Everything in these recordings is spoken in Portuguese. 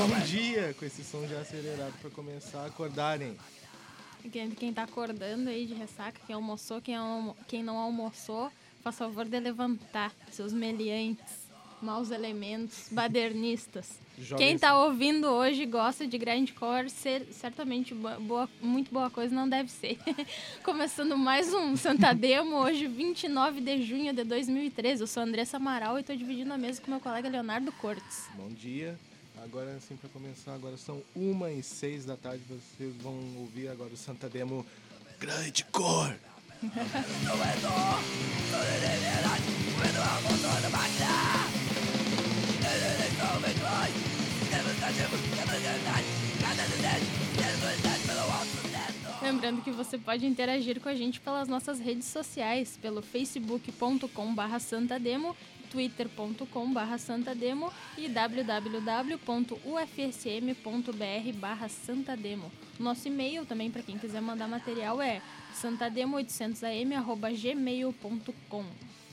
Bom dia, com esse som já acelerado para começar a acordarem. Quem tá acordando aí de ressaca, quem almoçou, quem não almoçou, faz favor de levantar, seus meliantes, maus elementos, badernistas. Quem tá ouvindo hoje gosta de grindcore, certamente muito boa coisa não deve ser. Começando mais um Santa Demo, hoje 29 de junho de 2013. Eu sou a Andressa Amaral e tô dividindo a mesa com meu colega Leonardo Cortes. Bom dia. Agora sim, para começar, agora são 1h06 da tarde, vocês vão ouvir agora o Santa Demo Grindcore. Lembrando que você pode interagir com a gente pelas nossas redes sociais, pelo facebook.com/santademo, twitter.com/santademo e www.ufsm.br/santademo. Nosso e-mail também, para quem quiser mandar material, é santademo800am@gmail.com.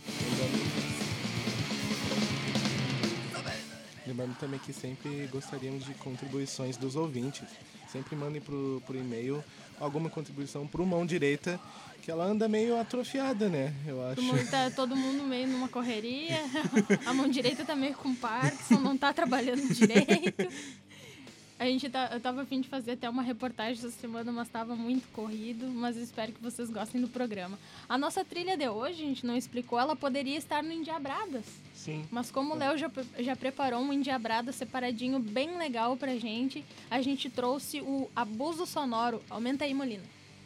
Lembrando também que sempre gostaríamos de contribuições dos ouvintes. Sempre mandem pro e-mail alguma contribuição pro Mão Direita, que ela anda meio atrofiada, né? Eu acho. Todo mundo meio numa correria. A mão direita tá meio com Parkinson, não tá trabalhando direito. Eu tava a fim de fazer até uma reportagem essa semana, mas tava muito corrido, mas espero que vocês gostem do programa. A nossa trilha de hoje, a gente não explicou, ela poderia estar no Indiabradas. Sim. Mas como o Léo já preparou um Indiabrada separadinho bem legal pra gente, a gente trouxe o Abuso Sonoro. Aumenta aí, Molina.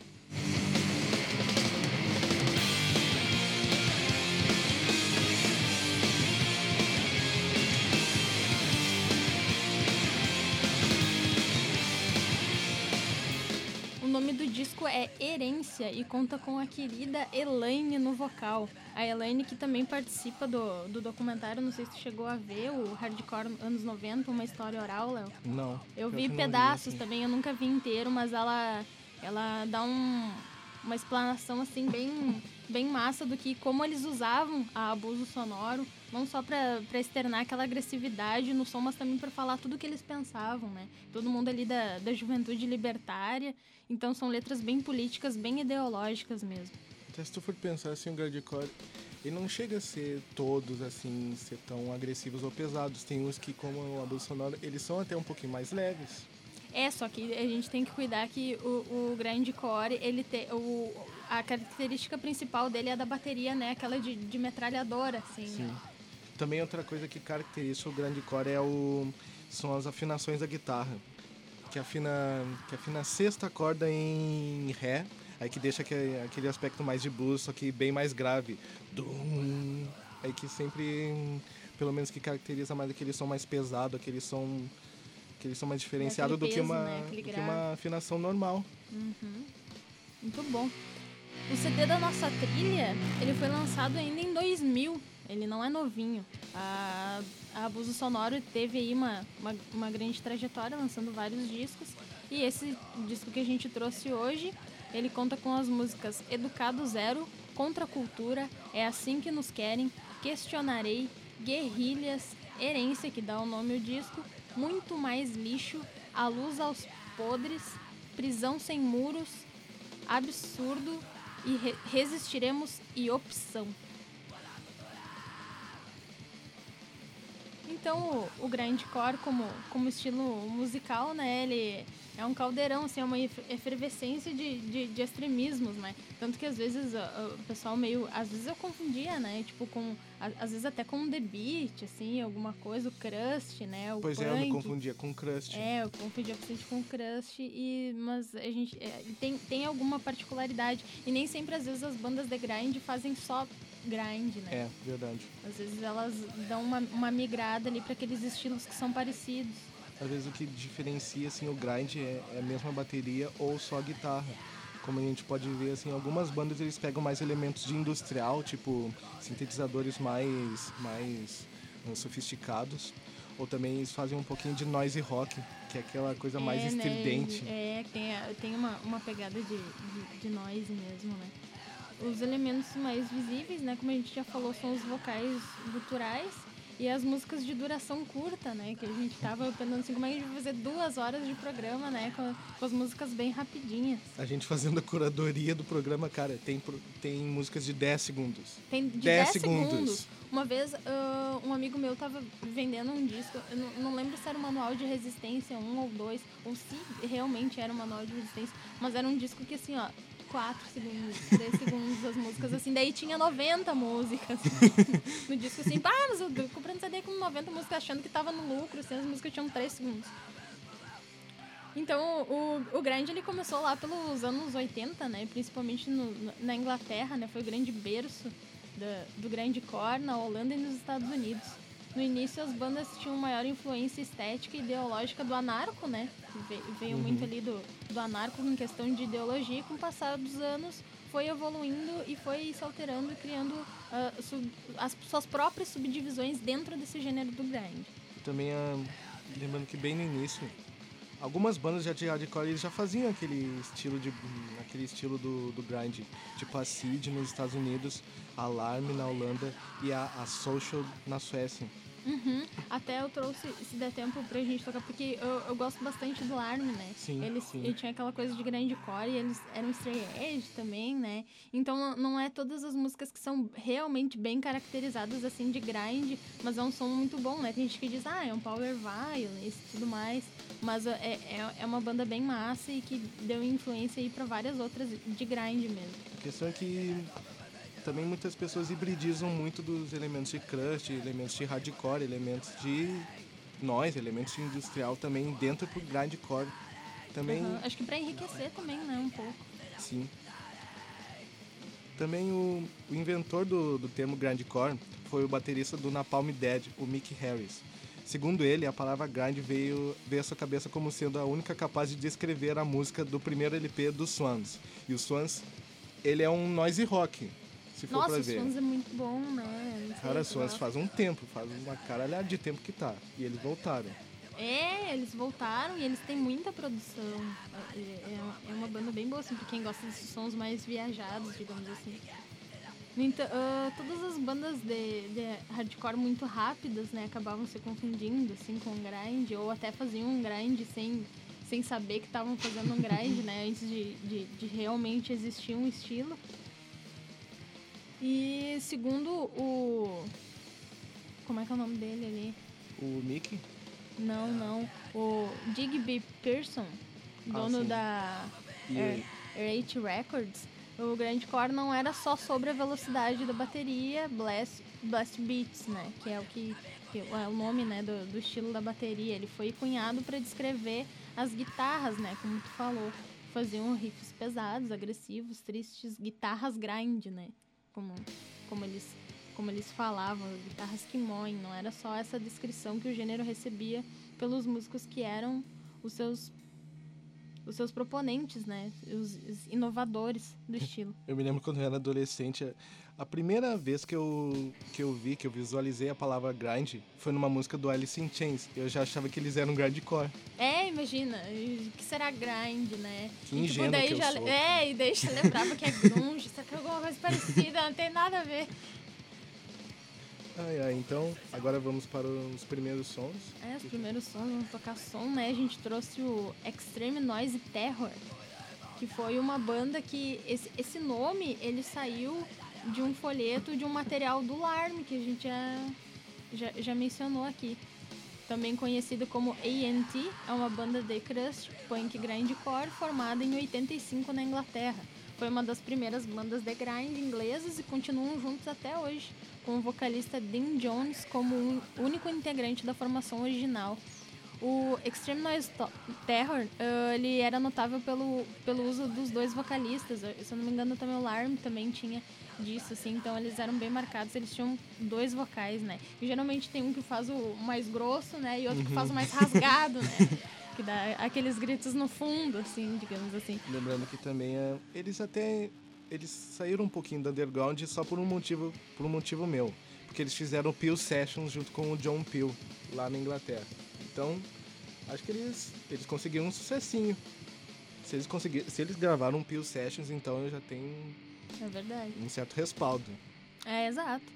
O nome do disco é Herência e conta com a querida Elaine no vocal. A Elaine que também participa do documentário, não sei se tu chegou a ver, o Hardcore anos 90, uma história oral, Léo. Não. Eu vi pedaços também, eu nunca vi inteiro, mas ela dá uma explanação assim bem massa do que como eles usavam a Abuso Sonoro, não só pra externar aquela agressividade no som, mas também pra falar tudo o que eles pensavam, né? Todo mundo ali da juventude libertária, então são letras bem políticas, bem ideológicas mesmo. Até se tu for pensar assim, o grindcore, ele não chega a ser todos assim, ser tão agressivos ou pesados. Tem uns que, como o Abuso Sonoro, eles são até um pouquinho mais leves. Só que a gente tem que cuidar que o grindcore, ele a característica principal dele é a da bateria, né? Aquela de metralhadora, assim. Sim. Também outra coisa que caracteriza o grindcore são as afinações da guitarra. Que afina a sexta corda em Ré, aí que deixa aquele aspecto mais de blues, só que bem mais grave. Dum, aí que sempre, pelo menos que caracteriza mais aquele som mais pesado, aquele som mais diferenciado do que uma afinação normal. Uhum. Muito bom. O CD da nossa trilha, ele foi lançado ainda em 2000. Ele não é novinho. A Abuso Sonoro teve aí uma grande trajetória, lançando vários discos. E esse disco que a gente trouxe hoje, ele conta com as músicas Educado Zero, Contra a Cultura, É Assim Que Nos Querem, Questionarei, Guerrilhas, Herência, que dá o nome ao disco, Muito Mais Lixo, A Luz aos Podres, Prisão Sem Muros, Absurdo e Resistiremos e Opção. Então o grindcore como estilo musical, né, ele é um caldeirão, assim, é uma efervescência de extremismos, né? Tanto que às vezes o pessoal às vezes eu confundia, né, tipo às vezes até com The Beat, assim, alguma coisa, o Crust, né, o Pois punk. é, eu me confundia com Crust. Eu confundia bastante com Crust, mas a gente tem alguma particularidade. E nem sempre, às vezes, as bandas de grind fazem só grind, né? É, verdade. Às vezes elas dão uma migrada ali para aqueles estilos que são parecidos. Às vezes o que diferencia assim, o grind é mesmo a bateria ou só a guitarra. Como a gente pode ver, assim, algumas bandas eles pegam mais elementos de industrial, tipo sintetizadores mais sofisticados. Ou também eles fazem um pouquinho de noise rock, que é aquela coisa mais estridente. Né? Tem uma pegada de noise mesmo, né? Os elementos mais visíveis, né, como a gente já falou, são os vocais guturais. E as músicas de duração curta, né? Que a gente tava pensando assim, como é que a gente vai fazer 2 horas de programa, né? Com as músicas bem rapidinhas. A gente fazendo a curadoria do programa, cara, tem músicas de 10 segundos. Tem de 10 segundos. Uma vez, um amigo meu tava vendendo um disco, eu não lembro se era o Manual de Resistência 1 ou 2, ou se realmente era o Manual de Resistência, mas era um disco que assim, ó, 4 segundos, 10 segundos as músicas, assim, daí tinha 90 músicas no disco, assim, mas eu comprando CD com 90 músicas achando que tava no lucro, assim, as músicas tinham 3 segundos. Então, o grunge, ele começou lá pelos anos 80, né, principalmente na Inglaterra, né, foi o grande berço do grindcore na Holanda e nos Estados Unidos. No início, as bandas tinham maior influência estética e ideológica do anarco, né? Veio muito ali do anarco em questão de ideologia, e com o passar dos anos foi evoluindo e foi se alterando e criando as suas próprias subdivisões dentro desse gênero do grind. Também, lembrando que bem no início, algumas bandas de hardcore eles já faziam aquele estilo do grind, tipo a Seed nos Estados Unidos, a Alarm na Holanda e a Social na Suécia. Uhum. Até eu trouxe, se der tempo pra gente tocar, porque eu gosto bastante do Alarm, né? Sim, eles sim. tinha aquela coisa de grindcore e eles eram straight edge também, né? Então não é todas as músicas que são realmente bem caracterizadas assim de grind, mas é um som muito bom, né? Tem gente que diz, é um power violence e tudo mais, mas é uma banda bem massa e que deu influência aí pra várias outras de grind mesmo. A questão é que também muitas pessoas hibridizam muito dos elementos de crust, elementos de hardcore, elementos de noise, elementos de industrial também dentro pro grindcore. Também, Acho que pra enriquecer também, né, um pouco. Sim. Também o inventor do termo grindcore foi o baterista do Napalm Dead, o Mick Harris. Segundo ele, a palavra grind veio à sua cabeça como sendo a única capaz de descrever a música do primeiro LP dos Swans. E o Swans, ele é um noise rock. Nossa, o Swans é muito bom, né? Cara, o Swans faz um tempo, faz uma caralhada de tempo que tá. E eles voltaram. Eles voltaram e eles têm muita produção. É uma banda bem boa, assim, pra quem gosta desses sons mais viajados, digamos assim. Então, todas as bandas de hardcore muito rápidas, né, acabavam se confundindo, assim, com grind, ou até faziam um grind sem saber que estavam fazendo um grind, né, antes de realmente existir um estilo. E segundo o... Como é que é o nome dele ali? O Mickey? Não. O Digby Pearson, dono da Rate Records, o grindcore não era só sobre a velocidade da bateria, blast beats, né? Que é o nome, né, do estilo da bateria. Ele foi cunhado para descrever as guitarras, né? Como tu falou. Faziam riffs pesados, agressivos, tristes, guitarras grind, né? Como eles falavam, guitarras que moem, não era só essa descrição que o gênero recebia pelos músicos que eram os seus proponentes, né? Os inovadores do estilo. Eu me lembro quando eu era adolescente, a primeira vez que eu visualizei a palavra grind foi numa música do Alice in Chains. Eu já achava que eles eram grindcore. Imagina, o que será grind, né? Que ingênuo daí que eu sou. E daí já lembrava que é grunge, será que é alguma coisa parecida? Não tem nada a ver. Então, agora vamos para os primeiros sons. Os primeiros sons, vamos tocar som, né? A gente trouxe o Extreme Noise Terror, que foi uma banda que... Esse nome, ele saiu de um folheto, de um material do Alarm, que a gente já mencionou aqui. Também conhecido como A&T, é uma banda de crust, punk grindcore, formada em 85 na Inglaterra. Foi uma das primeiras bandas de grind inglesas e continuam juntos até hoje, com o vocalista Dean Jones como o único integrante da formação original. O Extreme Noise Terror, ele era notável pelo uso dos 2 vocalistas. Se eu não me engano, também o Alarm também tinha disso, assim. Então, eles eram bem marcados. Eles tinham 2 vocais, né? E geralmente tem um que faz o mais grosso, né? E outro que faz o mais rasgado, né? Que dá aqueles gritos no fundo, assim, digamos assim. Lembrando que também eles saíram um pouquinho do underground só por um motivo meu. Porque eles fizeram Peel Sessions junto com o John Peel, lá na Inglaterra. Então, acho que eles conseguiram um sucessinho. Se eles gravaram um Peel Sessions, então eu já tenho É verdade. um certo respaldo. Exato.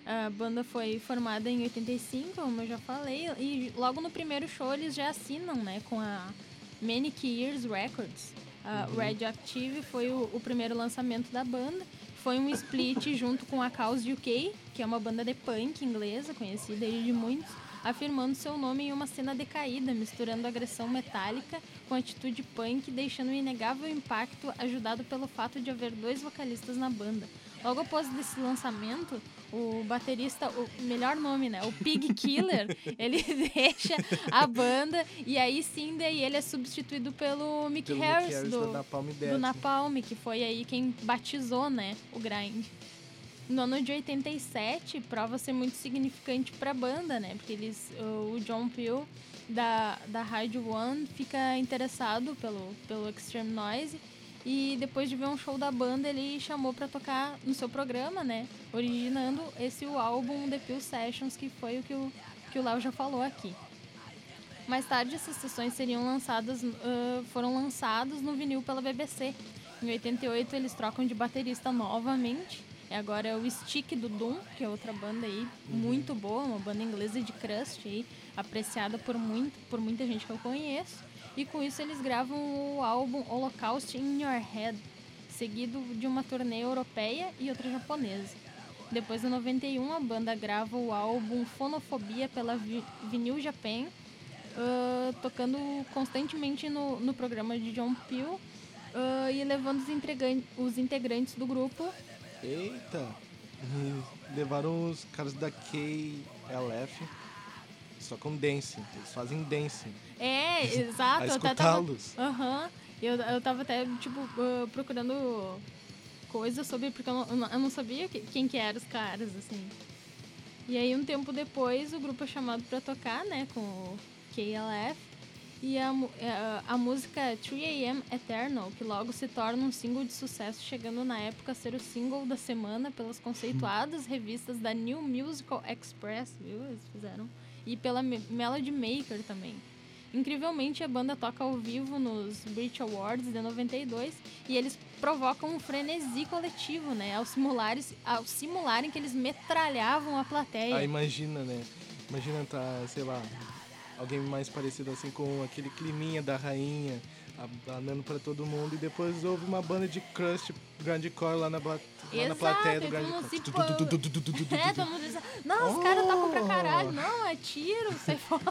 A banda foi formada em 85, como eu já falei, e logo no primeiro show eles já assinam, né, com a Manic Years Records. A Radioactive foi o primeiro lançamento da banda. Foi um split junto com a Chaos UK, que é uma banda de punk inglesa, conhecida aí de muitos, afirmando seu nome em uma cena decaída, misturando agressão metálica com atitude punk, deixando um inegável impacto, ajudado pelo fato de haver 2 vocalistas na banda. Logo após esse lançamento, o baterista, o melhor nome, né? O Pig Killer, ele deixa a banda e aí sim, daí ele é substituído pelo Mick Harris do Napalm Death. Do Napalm, que foi aí quem batizou, né, o grind. No ano de 87, prova ser muito significante para a banda, né? Porque o John Peel da Rádio One fica interessado pelo Extreme Noise. E depois de ver um show da banda, ele chamou para tocar no seu programa, né? Originando o álbum The Peel Sessions, que foi o que o Léo já falou aqui. Mais tarde, essas sessões foram lançados no vinil pela BBC. Em 88, eles trocam de baterista novamente. E agora é o Stick do Doom, que é outra banda aí muito boa, uma banda inglesa de crust aí, apreciada por muita gente que eu conheço. E com isso eles gravam o álbum Holocaust in Your Head, seguido de uma turnê europeia e outra japonesa. Depois, em 91, a banda grava o álbum Fonofobia pela Vinyl Japan, tocando constantemente no programa de John Peel e levando os integrantes do grupo. Eita! Levaram os caras da KLF. Só com dance, eles fazem dance. É, exato. A escutá-los. Eu tava até, procurando coisas sobre... Porque eu não sabia quem que eram os caras, assim. E aí, um tempo depois, o grupo é chamado pra tocar, né, com o KLF. E a música 3AM Eternal, que logo se torna um single de sucesso, chegando na época a ser o single da semana pelas conceituadas revistas da New Musical Express, viu? Eles fizeram... E pela Melody Maker também. Incrivelmente, a banda toca ao vivo nos Brit Awards de 92 e eles provocam um frenesi coletivo, né? Ao simularem que eles metralhavam a plateia. Imagina, né? Imagina entrar, sei lá, alguém mais parecido assim com aquele climinha da rainha, andando pra todo mundo, e depois houve uma banda de crust grindcore lá na plateia do grindcore. Todo mundo diz, não, os caras tocam pra caralho, não, é tiro, sai fora.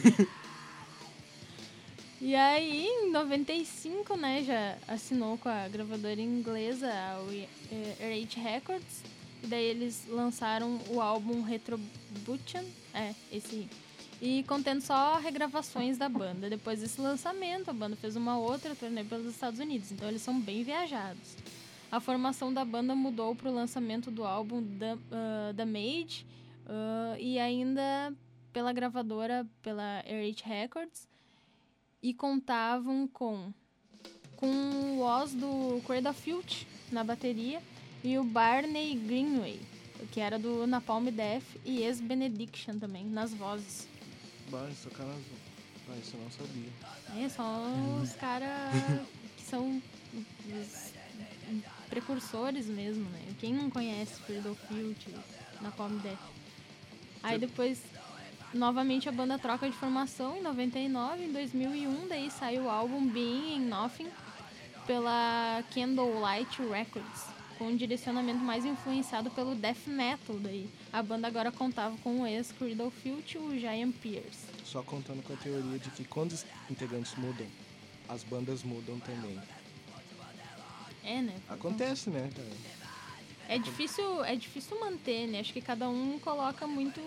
E aí, em 95, né, já assinou com a gravadora inglesa, a RH Records, e daí eles lançaram o álbum Retribution, esse e contendo só regravações da banda. Depois desse lançamento, a banda fez uma outra turnê pelos Estados Unidos, então eles são bem viajados. A formação da banda mudou para o lançamento do álbum The Maid e ainda pela gravadora, pela RH Records, e contavam com o Oz do Cradle of Filth na bateria e o Barney Greenway, que era do Napalm Death, e ex-Benediction também, nas vozes. Isso eu não sabia. São os caras que são os precursores mesmo, né? Quem não conhece Cradle of Filth, Napalm Death? Aí depois, novamente, a banda troca de formação em 99, em 2001, daí saiu o álbum Being in Nothing pela Candlelight Records, com um direcionamento mais influenciado pelo death metal daí. A banda agora contava com o ex-Cradle of Filth, o Giant Pierce. Só contando com a teoria de que quando os integrantes mudam, as bandas mudam também. Né? Acontece, né, cara? É difícil manter, né? Acho que cada um coloca muito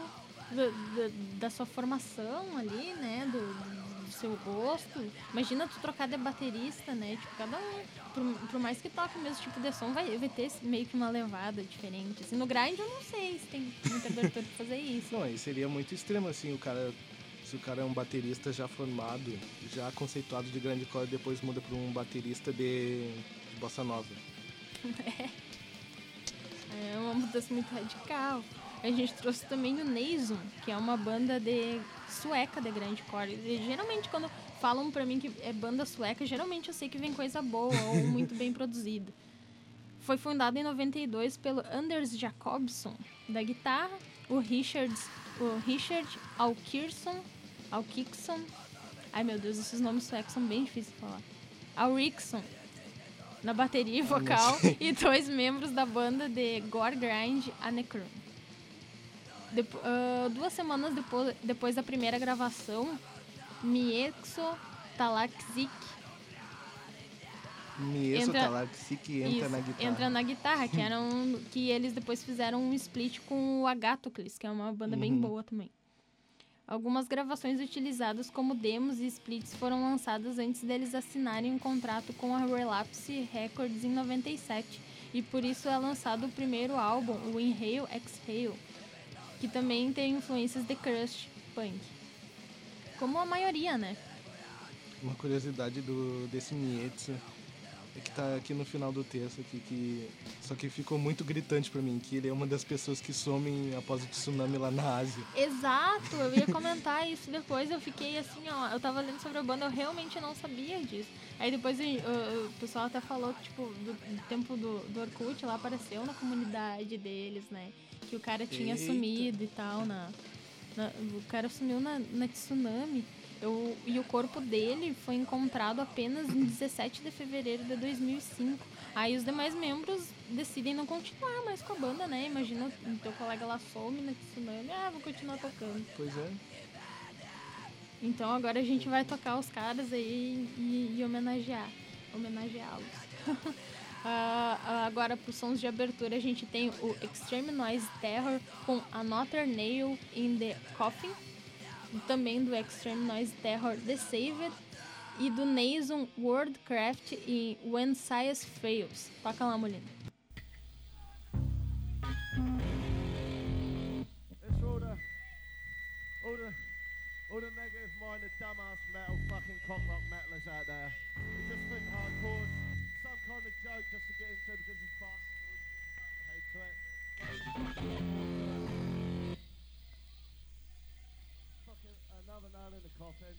da sua formação ali, né? Do seu gosto. Imagina tu trocar de baterista, né? Tipo, cada um, por mais que toque o mesmo tipo de som, vai ter meio que uma levada diferente. Assim, no grind eu não sei se tem muita abertura pra fazer isso. Não, aí seria muito extremo, assim, se o cara é um baterista já formado, já conceituado de grindcore, depois muda pra um baterista de bossa nova. É uma mudança muito radical. A gente trouxe também o Nasum, que é uma banda sueca de grindcore. E geralmente quando falam pra mim que é banda sueca, geralmente eu sei que vem coisa boa ou muito bem produzida. foi fundado em 92 pelo Anders Jacobson, da guitarra, o Richard Alkirkson, ai meu Deus, esses nomes suecos são bem difíceis de falar, Alriksson, na bateria e vocal, e 2 membros da banda de Gore Grind Anekron. 2 semanas depois da primeira gravação, Miexo Talaksik entra na guitarra, que eles depois fizeram um split com o Agatocles, que é uma banda bem boa também. Algumas gravações utilizadas como demos e splits foram lançadas antes deles assinarem um contrato com a Relapse Records em 97, e por isso é lançado o primeiro álbum, o Inhale Exhale, que também tem influências de crust punk. Como a maioria, né? Uma curiosidade desse Mietsu é que tá aqui no final do texto, só que ficou muito gritante pra mim, que ele é uma das pessoas que somem após o tsunami lá na Ásia. Exato, eu ia comentar isso depois, eu fiquei assim, ó, eu tava lendo sobre a banda, eu realmente não sabia disso. Aí depois o pessoal até falou que, tipo, do tempo do Orkut, lá apareceu na comunidade deles, né, que o cara tinha sumido e tal, o cara sumiu na tsunami. E o corpo dele foi encontrado apenas em 17 de fevereiro de 2005. Aí os demais membros decidem não continuar mais com a banda, né? Imagina o teu colega lá some na tsunami, vou continuar tocando. Pois é. Então agora a gente vai tocar os caras aí e homenageá-los. Agora, para os sons de abertura, a gente tem o Extreme Noise Terror com Another Nail in the Coffin, também do Extreme Noise Terror The Saved, e do Nason Worldcraft e When Science Fails. Toca lá, Molina. All the negative minded dumbass metal fucking cock rock metalers out there who just think hardcore's some kind of joke just to get into because it's fast and hate to it. Fucking another nail in the coffin.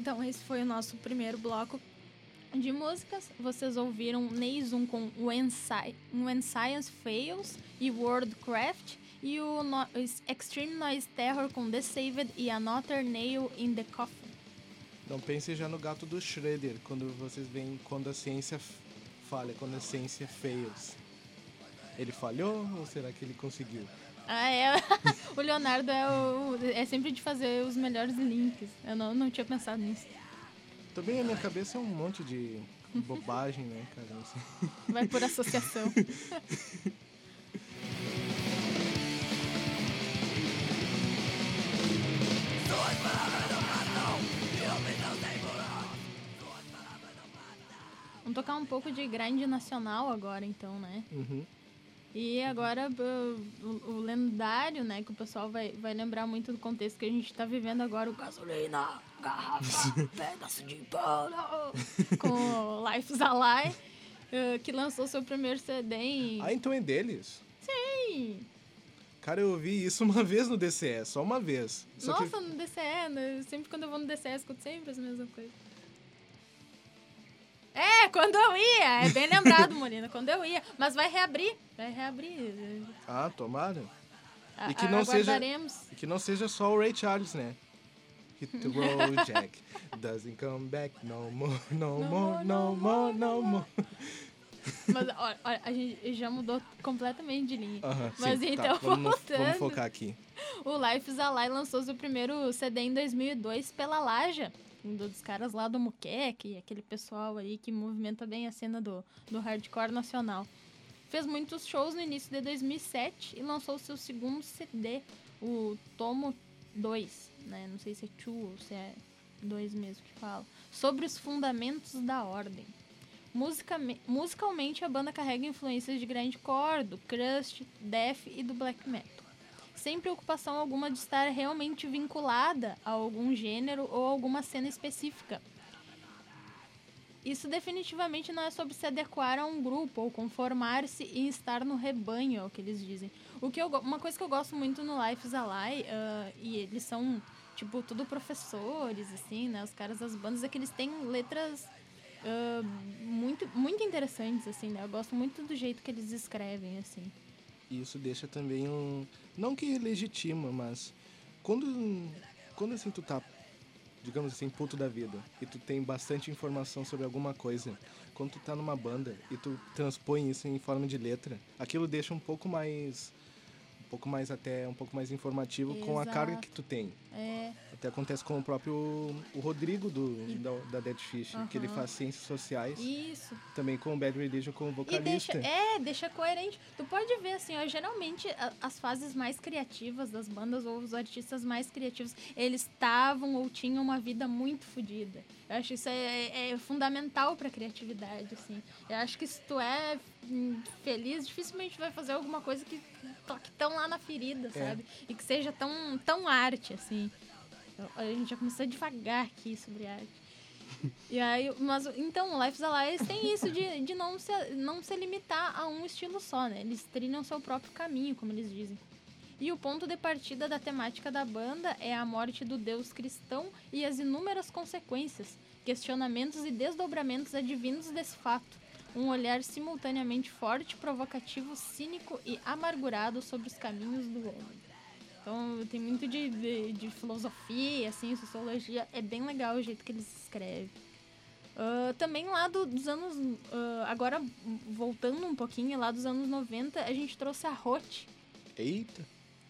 Então, esse foi o nosso primeiro bloco de músicas. Vocês ouviram Neizum com When Science Fails e Worldcraft, e o Extreme Noise Terror com The Saved e Another Nail in the Coffin. Não pense já no gato do Shredder, quando vocês veem quando a ciência falha, quando a ciência fails. Ele falhou ou será que ele conseguiu? O Leonardo é sempre de fazer os melhores links. Eu não tinha pensado nisso. Também a minha cabeça é um monte de bobagem, né, cara? Não sei. Vai por associação. Vamos tocar um pouco de grind nacional agora, então, né? Uhum. E agora o lendário, né, que o pessoal vai lembrar muito do contexto que a gente tá vivendo agora, o Gasolina, Garrafa, Pedaço de Pano, com o Life's Alive, que lançou seu primeiro CD em... Ah, então é deles? Sim! Cara, eu ouvi isso uma vez no DCE, só uma vez. Nossa, no DCE, né? Sempre quando eu vou no DCE, eu escuto sempre as mesmas coisas. Quando eu ia, é bem lembrado, Molina, quando eu ia. Mas vai reabrir. Ah, tomara. E que não seja só o Ray Charles, né? Hit the road, Jack. Doesn't come back no more, no more, no more, no more. Mas, olha, a gente já mudou completamente de linha. Mas sim, então, tá. Vamos voltando. focar aqui. O Life's Alive lançou seu primeiro CD em 2002 pela Laja, um dos caras lá do Muqueque, aquele pessoal aí que movimenta bem a cena do hardcore nacional. Fez muitos shows no início de 2007 e lançou seu segundo CD, o Tomo 2, né? Não sei se é 2 ou se é 2 mesmo que fala. Sobre os fundamentos da ordem. Musicalmente, a banda carrega influências de grindcore, do crust, death e do black metal. Sem preocupação alguma de estar realmente vinculada a algum gênero ou alguma cena específica. Isso definitivamente não é sobre se adequar a um grupo ou conformar-se e estar no rebanho, é o que eles dizem. Uma coisa que eu gosto muito no Life's Alive, e eles são, tipo, tudo professores, assim, né? Os caras das bandas, é que eles têm letras muito, muito interessantes, assim, né? Eu gosto muito do jeito que eles escrevem, assim. E isso deixa também não que legitima, mas quando assim tu tá, digamos assim, puto da vida e tu tem bastante informação sobre alguma coisa, quando tu tá numa banda e tu transpõe isso em forma de letra, aquilo deixa um pouco mais informativo. Exato. Com a carga que tu tem. Até acontece com o próprio o Rodrigo da Dead Fish, que ele faz ciências sociais. Isso. Também com o Bad Religion como vocalista. E deixa coerente. Tu pode ver, assim, ó, geralmente as fases mais criativas das bandas ou os artistas mais criativos, eles estavam ou tinham uma vida muito fodida. Eu acho isso é fundamental pra criatividade, assim. Eu acho que se tu é feliz, dificilmente vai fazer alguma coisa que toque tão lá na ferida, sabe? E que seja tão arte, assim. A gente já começou devagar aqui sobre arte. E aí, então, o Life's Alive tem isso de não se limitar a um estilo só, né? Eles trilham seu próprio caminho, como eles dizem. E o ponto de partida da temática da banda é a morte do Deus cristão e as inúmeras consequências, questionamentos e desdobramentos advindos desse fato. Um olhar simultaneamente forte, provocativo, cínico e amargurado sobre os caminhos do homem. Então, tem muito de filosofia, assim, sociologia. É bem legal o jeito que eles escrevem. Também lá dos anos... agora, voltando um pouquinho, lá dos anos 90, a gente trouxe a Rote. Eita!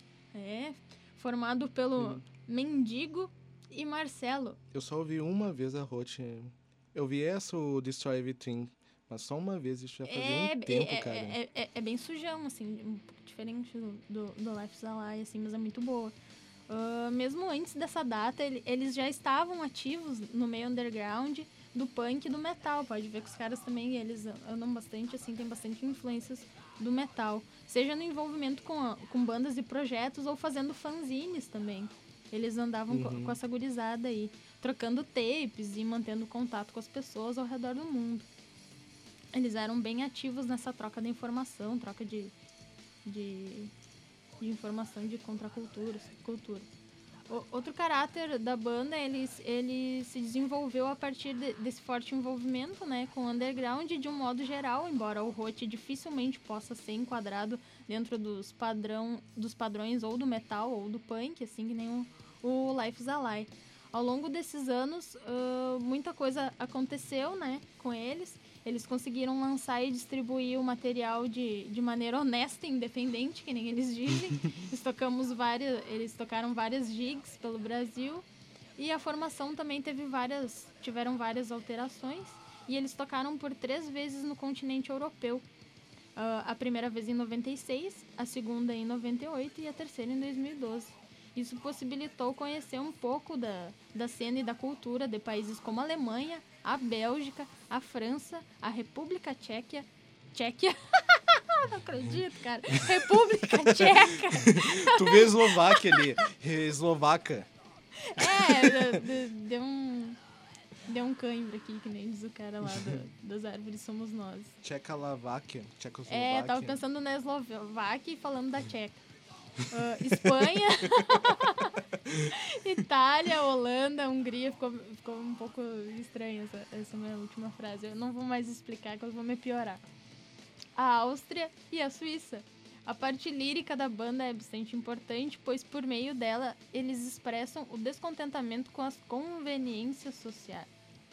Formado pelo Mendigo e Marcelo. Eu só ouvi uma vez a Rote. Eu vi o Destroy Everything, mas só uma vez, isso já fazia um tempo, cara. É bem sujão, assim, um pouco diferente do Life's Alive, assim, mas é muito boa. Mesmo antes dessa data, eles já estavam ativos no meio underground do punk e do metal. Pode ver que os caras também, eles andam bastante, assim, tem bastante influências do metal. Seja no envolvimento com bandas e projetos ou fazendo fanzines também. Eles andavam com essa gurizada aí, trocando tapes e mantendo contato com as pessoas ao redor do mundo. Eles eram bem ativos nessa troca de informação, troca de informação de contracultura, subcultura. Outro caráter da banda, ele se desenvolveu a partir desse forte envolvimento, né, com o underground de um modo geral, embora o Hot dificilmente possa ser enquadrado dentro dos padrões ou do metal ou do punk, assim que nem o Life is Alive. Ao longo desses anos, muita coisa aconteceu, né, com eles. Eles conseguiram lançar e distribuir o material de maneira honesta e independente, que nem eles dizem. Eles tocaram várias gigs pelo Brasil. E a formação também tiveram várias alterações. E eles tocaram por 3 vezes no continente europeu. A primeira vez em 96, a segunda em 98 e a terceira em 2012. Isso possibilitou conhecer um pouco da cena e da cultura de países como a Alemanha, a Bélgica, a França, a República Tcheca. Não acredito, cara. República Tcheca. Tu vê Eslováquia ali. Eslovaca. Deu um cãibro aqui, que nem diz o cara lá das árvores somos nós. Tchecoslováquia. Tchecoslováquia. Tava pensando na Eslováquia e falando da Tcheca. Espanha, Itália, Holanda, Hungria, ficou um pouco estranha essa minha última frase. Eu não vou mais explicar, que eu vou me piorar. A Áustria e a Suíça. A parte lírica da banda é bastante importante, pois por meio dela eles expressam o descontentamento com as conveniências sociais.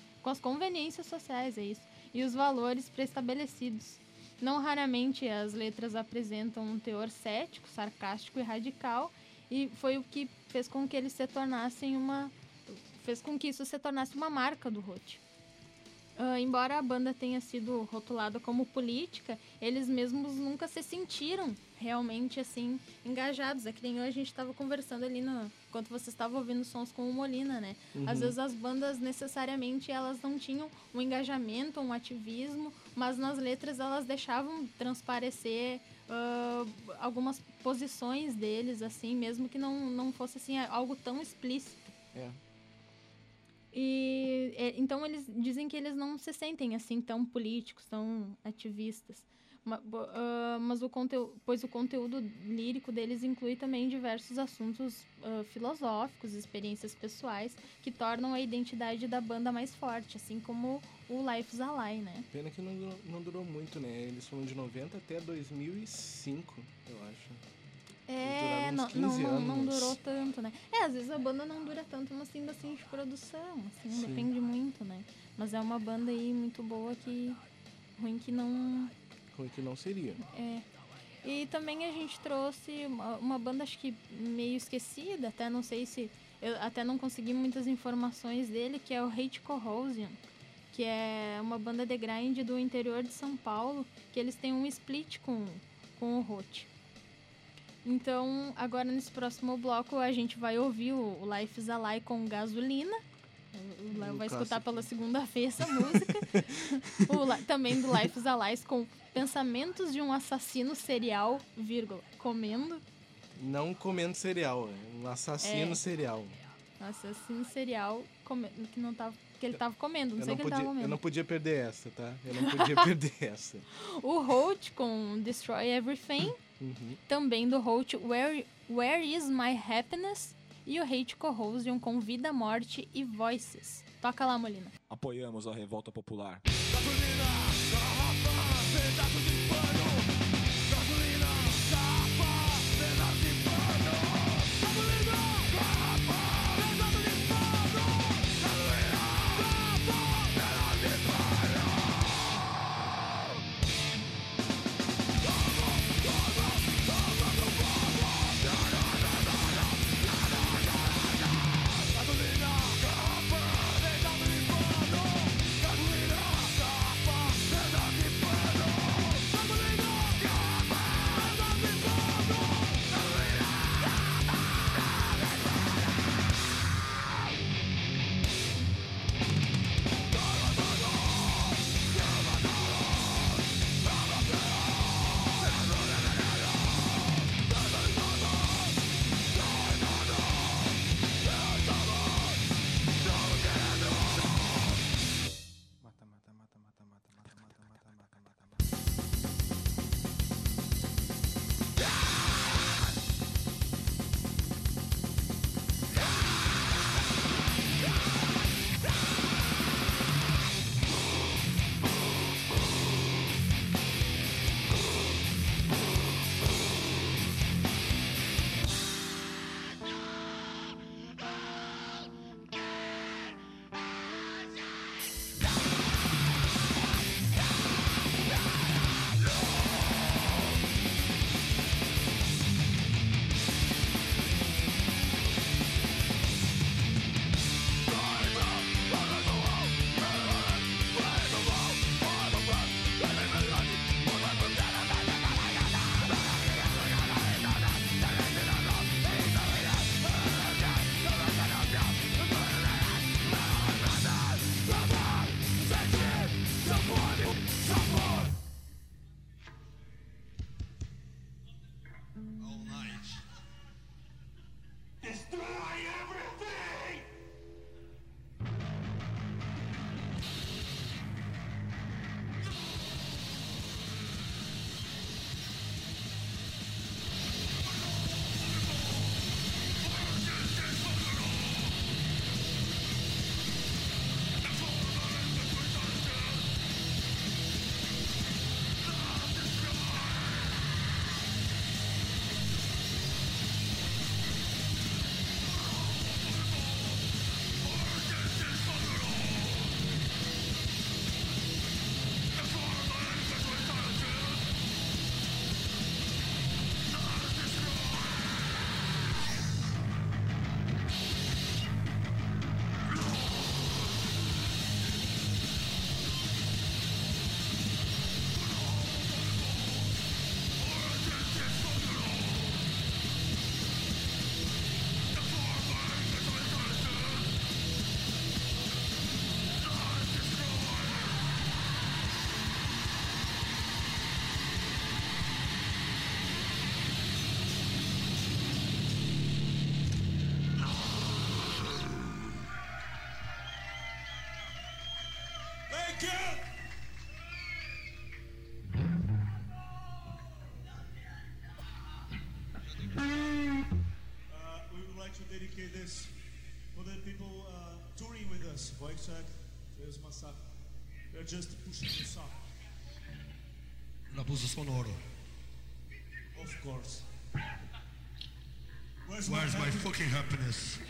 É isso. E os valores pré-estabelecidos. Não raramente as letras apresentam um teor cético, sarcástico e radical, e foi o que fez com que eles se tornassem fez com que isso se tornasse uma marca do Hot. Embora a banda tenha sido rotulada como política, eles mesmos nunca se sentiram realmente assim engajados. É que nem a gente estava conversando ali enquanto você estava ouvindo sons com o Molina, né? Uhum. Às vezes as bandas necessariamente elas não tinham um engajamento, um ativismo, mas nas letras elas deixavam transparecer algumas posições deles, assim, mesmo que não fosse assim algo tão explícito. Então eles dizem que eles não se sentem assim tão políticos, tão ativistas. Mas o conteúdo lírico deles inclui também diversos assuntos filosóficos, experiências pessoais, que tornam a identidade da banda mais forte, assim como o Life is Alive, né? Pena que não durou muito, né? Eles foram de 90 até 2005, eu acho. Não durou tanto, né? Às vezes a banda não dura tanto, mas tem bastante produção, assim, Sim. Depende muito, né? Mas é uma banda aí muito boa ruim que não seria. E também a gente trouxe uma banda, acho que meio esquecida, até não sei se... Eu até não consegui muitas informações dele, que é o Hate Corrosion, que é uma banda de grind do interior de São Paulo, que eles têm um split com o Hot. Então, agora nesse próximo bloco, a gente vai ouvir o Life is Alive com Gasolina. O Léo vai escutar pela segunda vez essa música. Também do Life is Alive com Pensamentos de um Assassino Serial, comendo. Não comendo cereal, é um assassino serial. Assassino serial que ele tava comendo, não sei o que ele tava comendo. Eu não podia perder essa, tá? O Hot com Destroy Everything. Uhum. Também do Hot Where Is My Happiness? E o Hate Corrosion com Vida, Morte e Voices. Toca lá, Molina. Apoiamos a revolta popular. Gasolina, garrafa, pedaço de pano. Gasolina, garrafa, pedaço de pano. Gasolina, garrafa, pedaço de pano. Gasolina, garrafa, pedaço de pano. Gasolina, garrafa, pedaço de pano. Gasolina, garrafa, check. Fez uma saco. We're just pushing the saco. Un abuso sonoro. Of course. Where's my fucking happiness?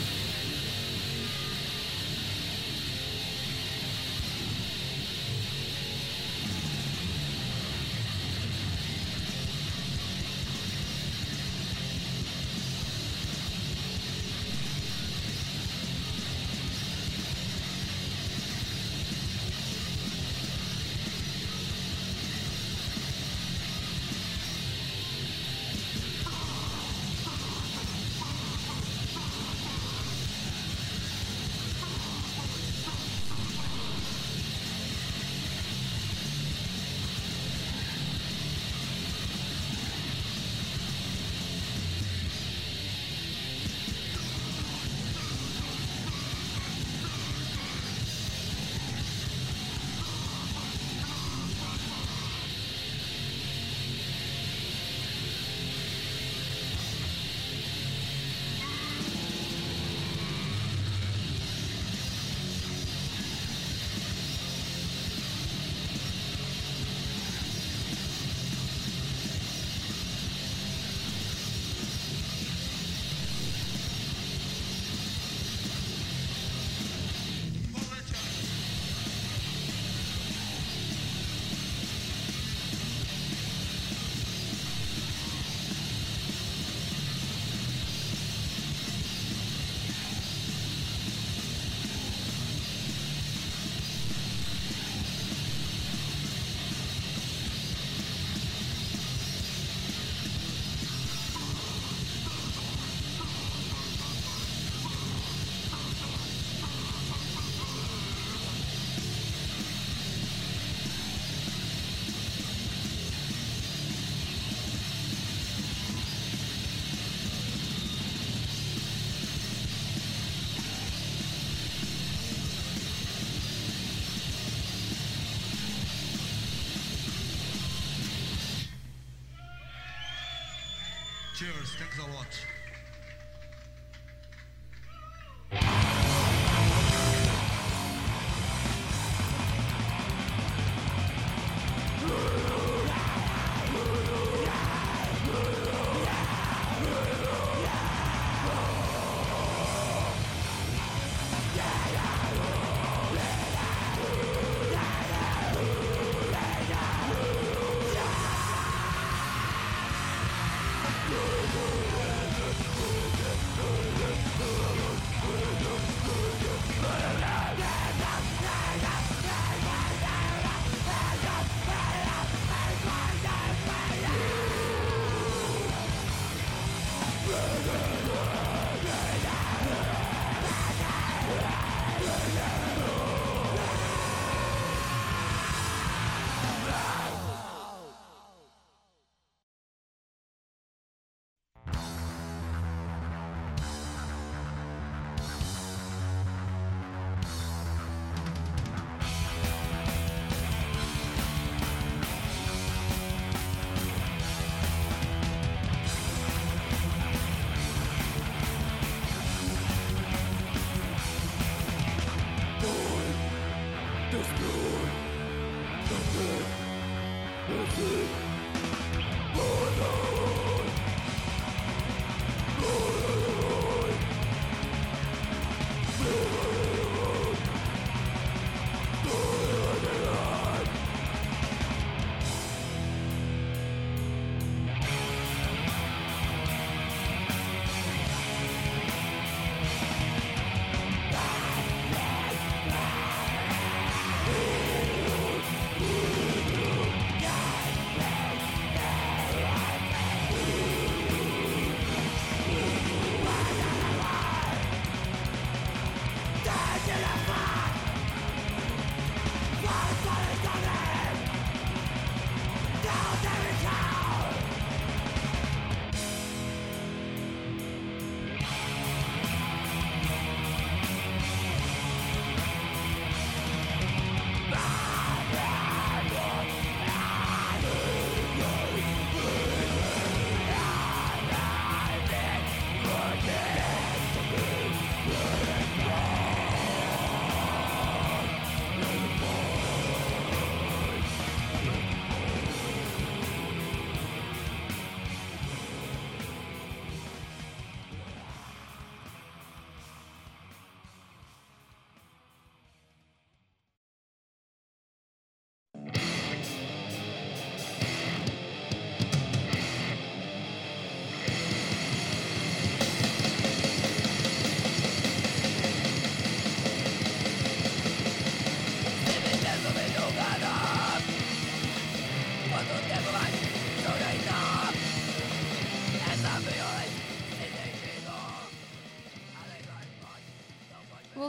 Cheers, thanks a lot.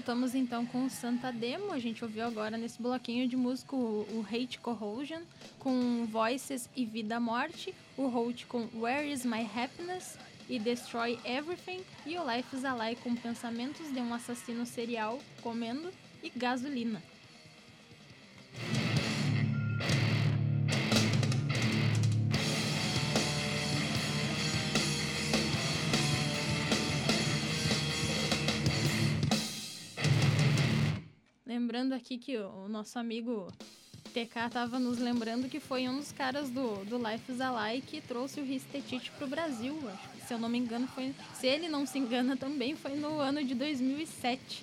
voltamos então com o Santa Demo. A gente ouviu agora nesse bloquinho de música o Hate Corrosion com Voices e Vida Morte, o Holt com Where Is My Happiness e Destroy Everything, e o Life is a Lie com Pensamentos de um Assassino Serial, Comendo e Gasolina. Lembrando aqui que o nosso amigo TK estava nos lembrando que foi um dos caras do Life is a Lie que trouxe o Ristetite pro Brasil. Acho que, se eu não me engano, se ele não se engana também, foi no ano de 2007.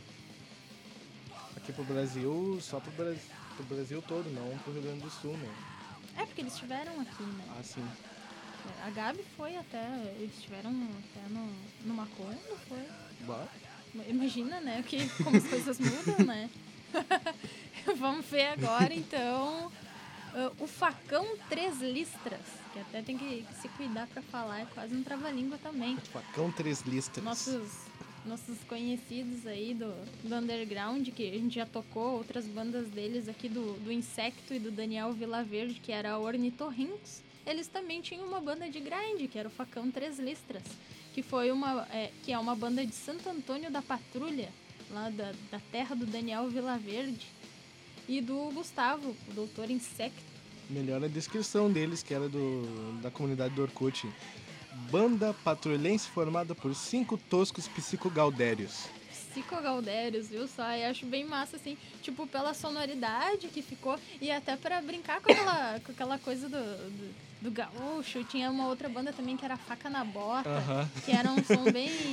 Aqui pro Brasil, só pro Brasil todo, não pro Rio Grande do Sul, né? É, porque eles estiveram aqui, né? Ah, sim. A Gabi foi até, eles estiveram até no Macondo, foi? Bah. Imagina, né, como as coisas mudam, né? Vamos ver agora, então, o Facão 3 Listras, que até tem que se cuidar pra falar, é quase um trava-língua também. Facão 3 Listras. Nossos conhecidos aí do underground, que a gente já tocou outras bandas deles aqui, do Insecto e do Daniel Vilaverde, que era a Ornitorrinhos. Eles também tinham uma banda de grind, que era o Facão 3 Listras, que que é uma banda de Santo Antônio da Patrulha, lá da terra do Daniel Vilaverde, e do Gustavo, o Doutor Insecto. Melhor a descrição deles, que era da comunidade do Orkut. Banda patrulhense formada por 5 toscos psicogaudérios. Psicogaudérios, viu só? Eu acho bem massa, assim, tipo, pela sonoridade que ficou, e até pra brincar com aquela coisa do gaúcho. Tinha uma outra banda também que era Faca na Bota, que era um som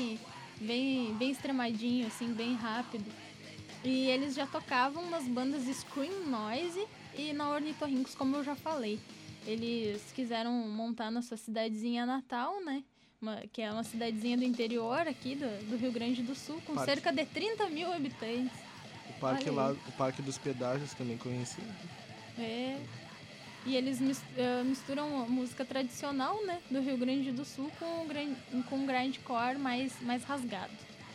bem extremadinho, assim, bem rápido. E eles já tocavam nas bandas Scream Noise e na Ornitorrincos, como eu já falei. Eles quiseram montar na sua cidadezinha natal, né? Que é uma cidadezinha do interior aqui do Rio Grande do Sul, com cerca de 30 mil habitantes. O Parque dos Pedágios, também conhecido. É. E eles misturam a música tradicional, né, do Rio Grande do Sul com grindcore mais rasgado.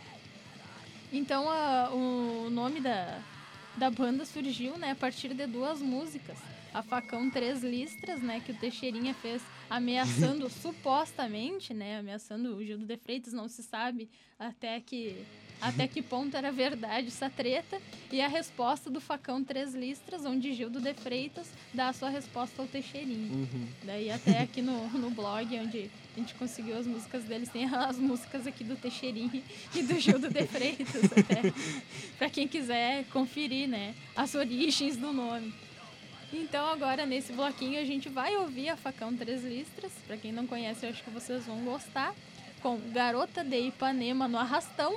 Então o nome da banda surgiu, né, a partir de 2 músicas. A Facão 3 Listras, né, que o Teixeirinha fez ameaçando, supostamente, né, ameaçando o Gildo de Freitas, não se sabe até que ponto era verdade essa treta, e a resposta do Facão 3 Listras, onde Gildo de Freitas dá a sua resposta ao Teixeirinha. Uhum. Daí até aqui no blog, onde a gente conseguiu as músicas deles, tem as músicas aqui do Teixeirinha e do Gildo de Freitas, até, pra quem quiser conferir, né, as origens do nome. Então agora nesse bloquinho a gente vai ouvir a Facão 3 Listras. Pra quem não conhece, eu acho que vocês vão gostar. Com Garota de Ipanema no Arrastão,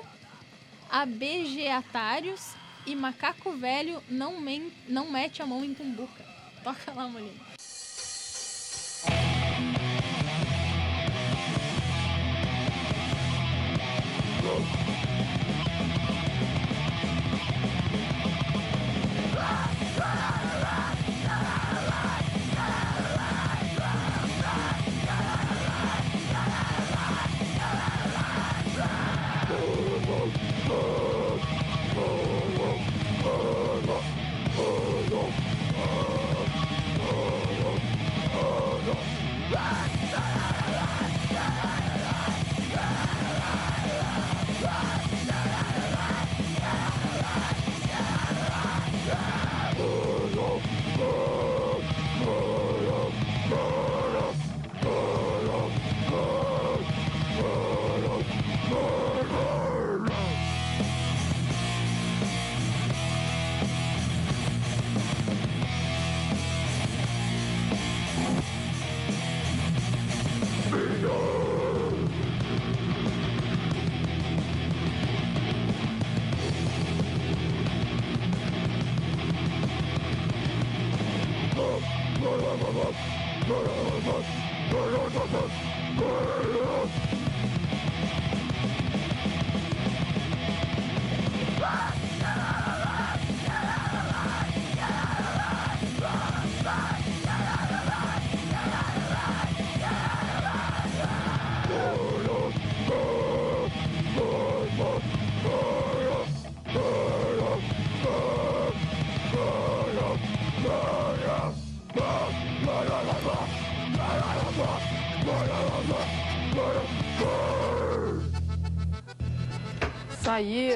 Abegeatários e Macaco Velho não mete a mão em cumbuca. Toca lá, Molina. Tá aí.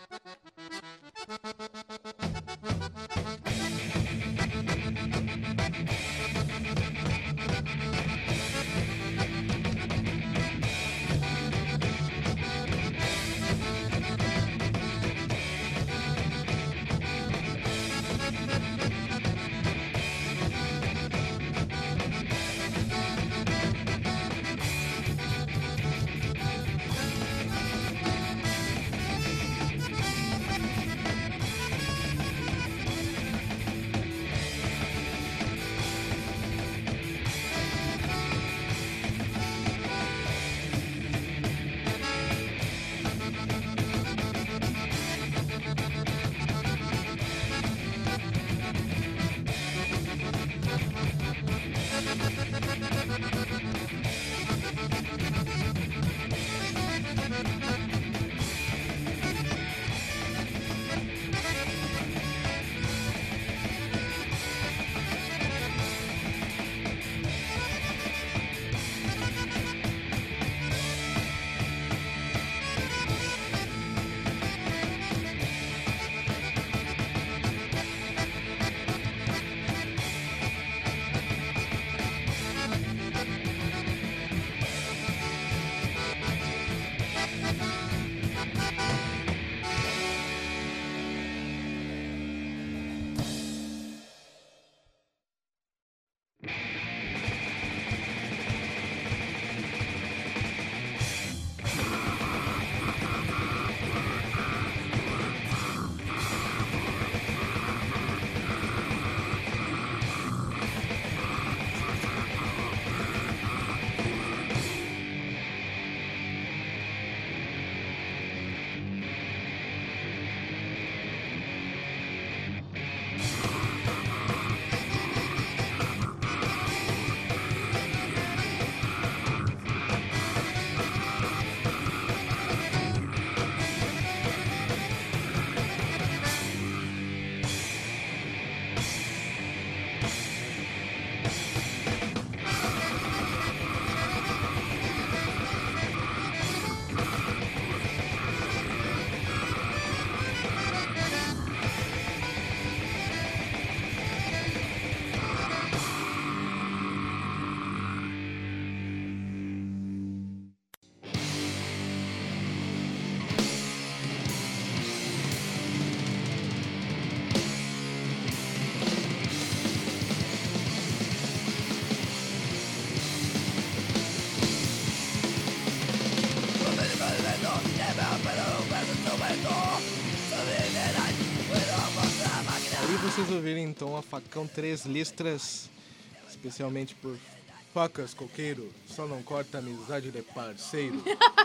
Vocês ouvirem então a Facão 3 Listras, especialmente por facas, coqueiro, só não corta amizade de parceiro.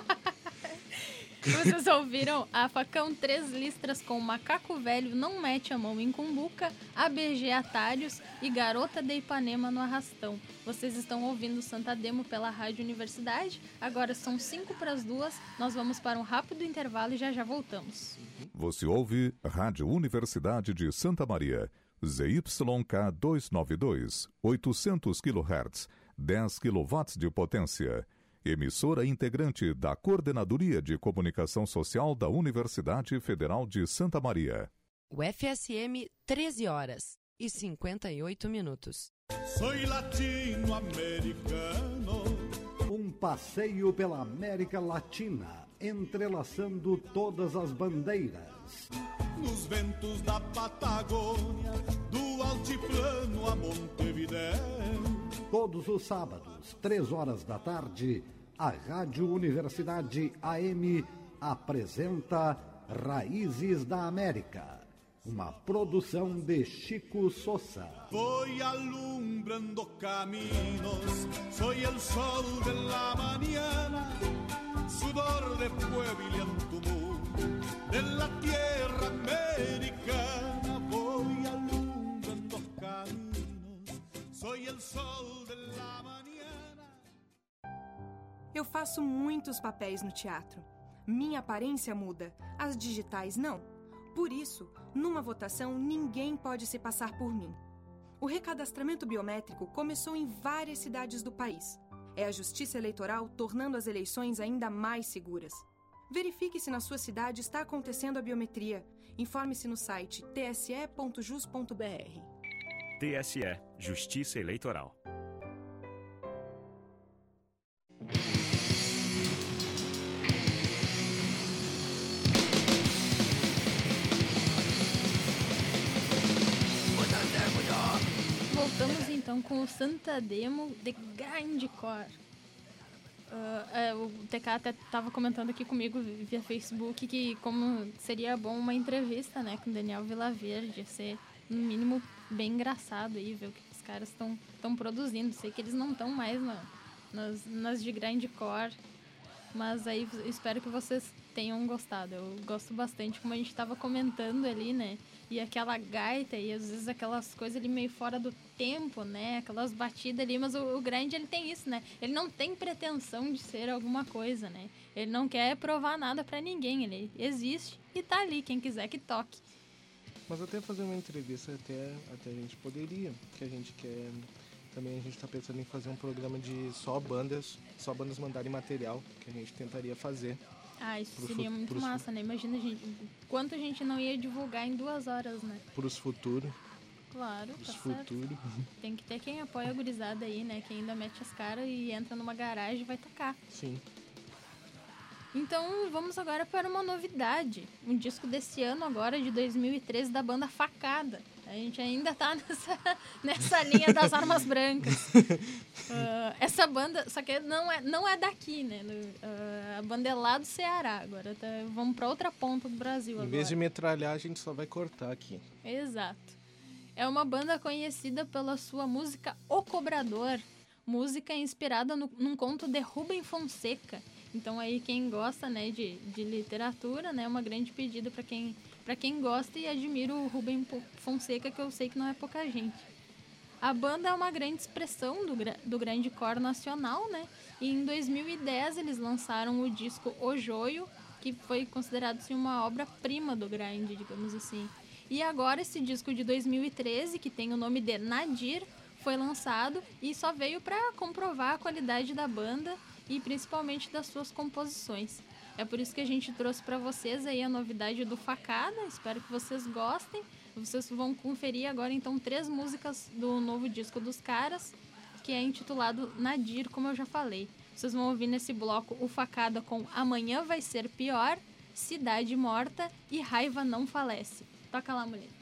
Vocês ouviram a Facão 3 Listras com Macaco Velho, Não Mete a Mão em Cumbuca, ABG Atalhos e Garota de Ipanema no Arrastão. Vocês estão ouvindo Santa Demo pela Rádio Universidade. Agora são 1:55, nós vamos para um rápido intervalo e já voltamos. Você ouve Rádio Universidade de Santa Maria, ZYK 292, 800 kHz, 10 kW de potência. Emissora integrante da Coordenadoria de Comunicação Social da Universidade Federal de Santa Maria. O FSM, 13h58. Soy latino-americano. Um passeio pela América Latina, entrelaçando todas as bandeiras. Nos ventos da Patagônia, do altiplano a Montevidéu. Todos os sábados, 15h, a Rádio Universidade AM apresenta Raízes da América, uma produção de Chico Sousa. Voy alumbrando caminos, soy el sol de la mañana, sudor de pueblo en tu mundo, de la tierra americana. Voy alumbrando caminos, soy el sol de la mañana. Eu faço muitos papéis no teatro. Minha aparência muda, as digitais não. Por isso, numa votação, ninguém pode se passar por mim. O recadastramento biométrico começou em várias cidades do país. É a Justiça Eleitoral tornando as eleições ainda mais seguras. Verifique se na sua cidade está acontecendo a biometria. Informe-se no site tse.jus.br. TSE, Justiça Eleitoral. Voltamos então com o Santa Demo de Grindcore. O TK até estava comentando aqui comigo via Facebook que como seria bom uma entrevista, né, com o Daniel Vilaverde, ia ser no mínimo bem engraçado aí ver o que os caras estão produzindo. Sei que eles não estão mais nas de Grindcore, mas aí eu espero que vocês tenham gostado. Eu gosto bastante, como a gente estava comentando ali, né, e aquela gaita e às vezes aquelas coisas ali meio fora do tempo, né, aquelas batidas ali, mas o grind ele tem isso, né, ele não tem pretensão de ser alguma coisa, né, ele não quer provar nada pra ninguém, ele existe e tá ali, quem quiser que toque. Mas até fazer uma entrevista até a gente poderia, que a gente quer, também a gente tá pensando em fazer um programa de só bandas mandarem material, que a gente tentaria fazer. Ah, isso seria muito massa, né? Imagina quanto a gente não ia divulgar em 2 horas, né? Pros futuros. Claro, pros futuros. Tem que ter quem apoia a gurizada aí, né? Quem ainda mete as caras e entra numa garagem e vai tocar. Sim. Então, vamos agora para uma novidade. Um disco desse ano agora, de 2013, da banda Facada. A gente ainda tá nessa linha das armas brancas. Essa banda, só que não é daqui, né? A banda é lá do Ceará agora. Vamos para outra ponta do Brasil agora. Em vez de metralhar, a gente só vai cortar aqui. Exato. É uma banda conhecida pela sua música O Cobrador. Música inspirada num conto de Rubem Fonseca. Então aí quem gosta, né, de literatura, né, é uma grande pedida para quem gosta e admira o Rubem Fonseca, que eu sei que não é pouca gente. A banda é uma grande expressão do grindcore nacional, né? E em 2010 eles lançaram o disco O Joio, que foi considerado assim, uma obra-prima do grind, digamos assim. E agora esse disco de 2013, que tem o nome de Nadir, foi lançado e só veio para comprovar a qualidade da banda e principalmente das suas composições. É por isso que a gente trouxe para vocês aí a novidade do Facada. Espero que vocês gostem. Vocês vão conferir agora então 3 músicas do novo disco dos caras, que é intitulado Nadir, como eu já falei. Vocês vão ouvir nesse bloco o Facada com Amanhã Vai Ser Pior, Cidade Morta e Raiva Não Falece. Toca lá, mulher.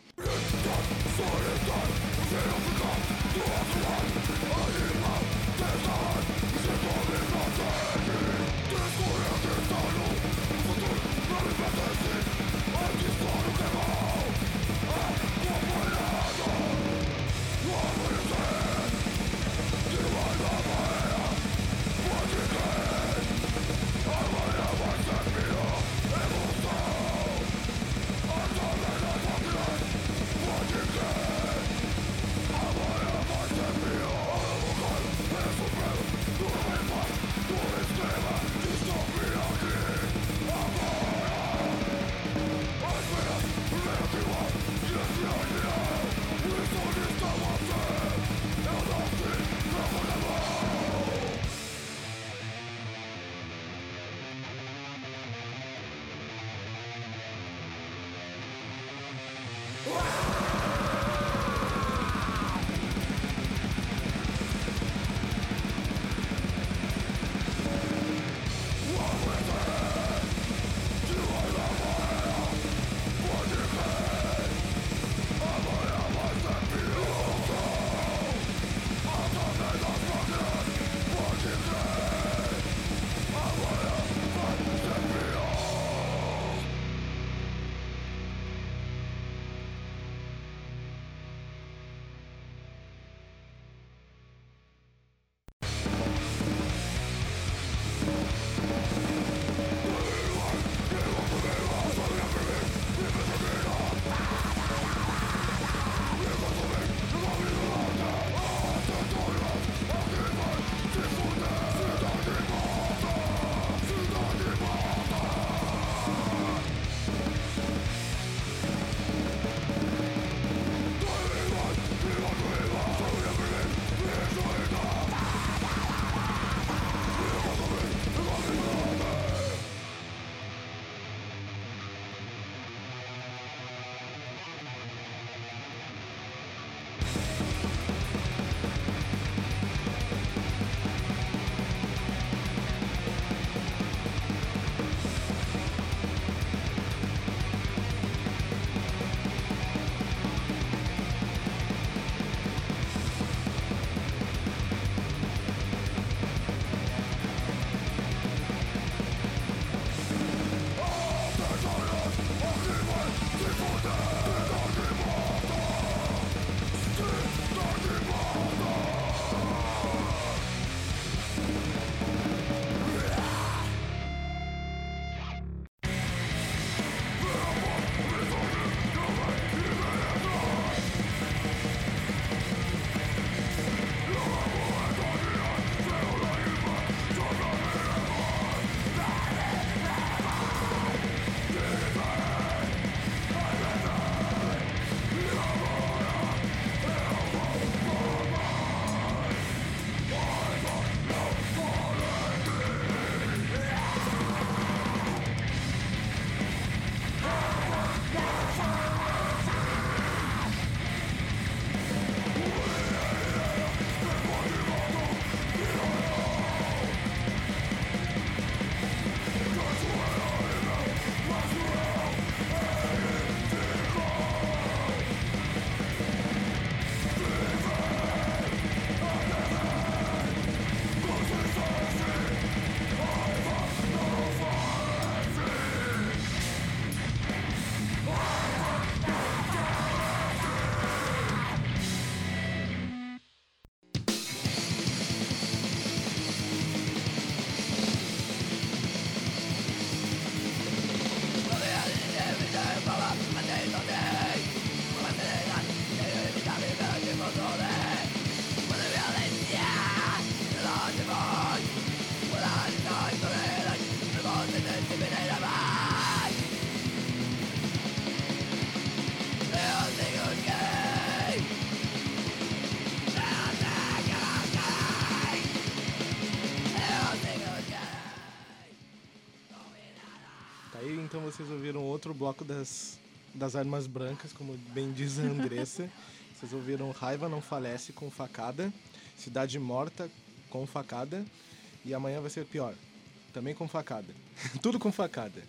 vocês ouviram outro bloco das armas brancas, como bem diz a Andressa. Vocês ouviram Raiva Não Falece com Facada, Cidade Morta com Facada, e amanhã vai ser pior, também com facada. Tudo com facada.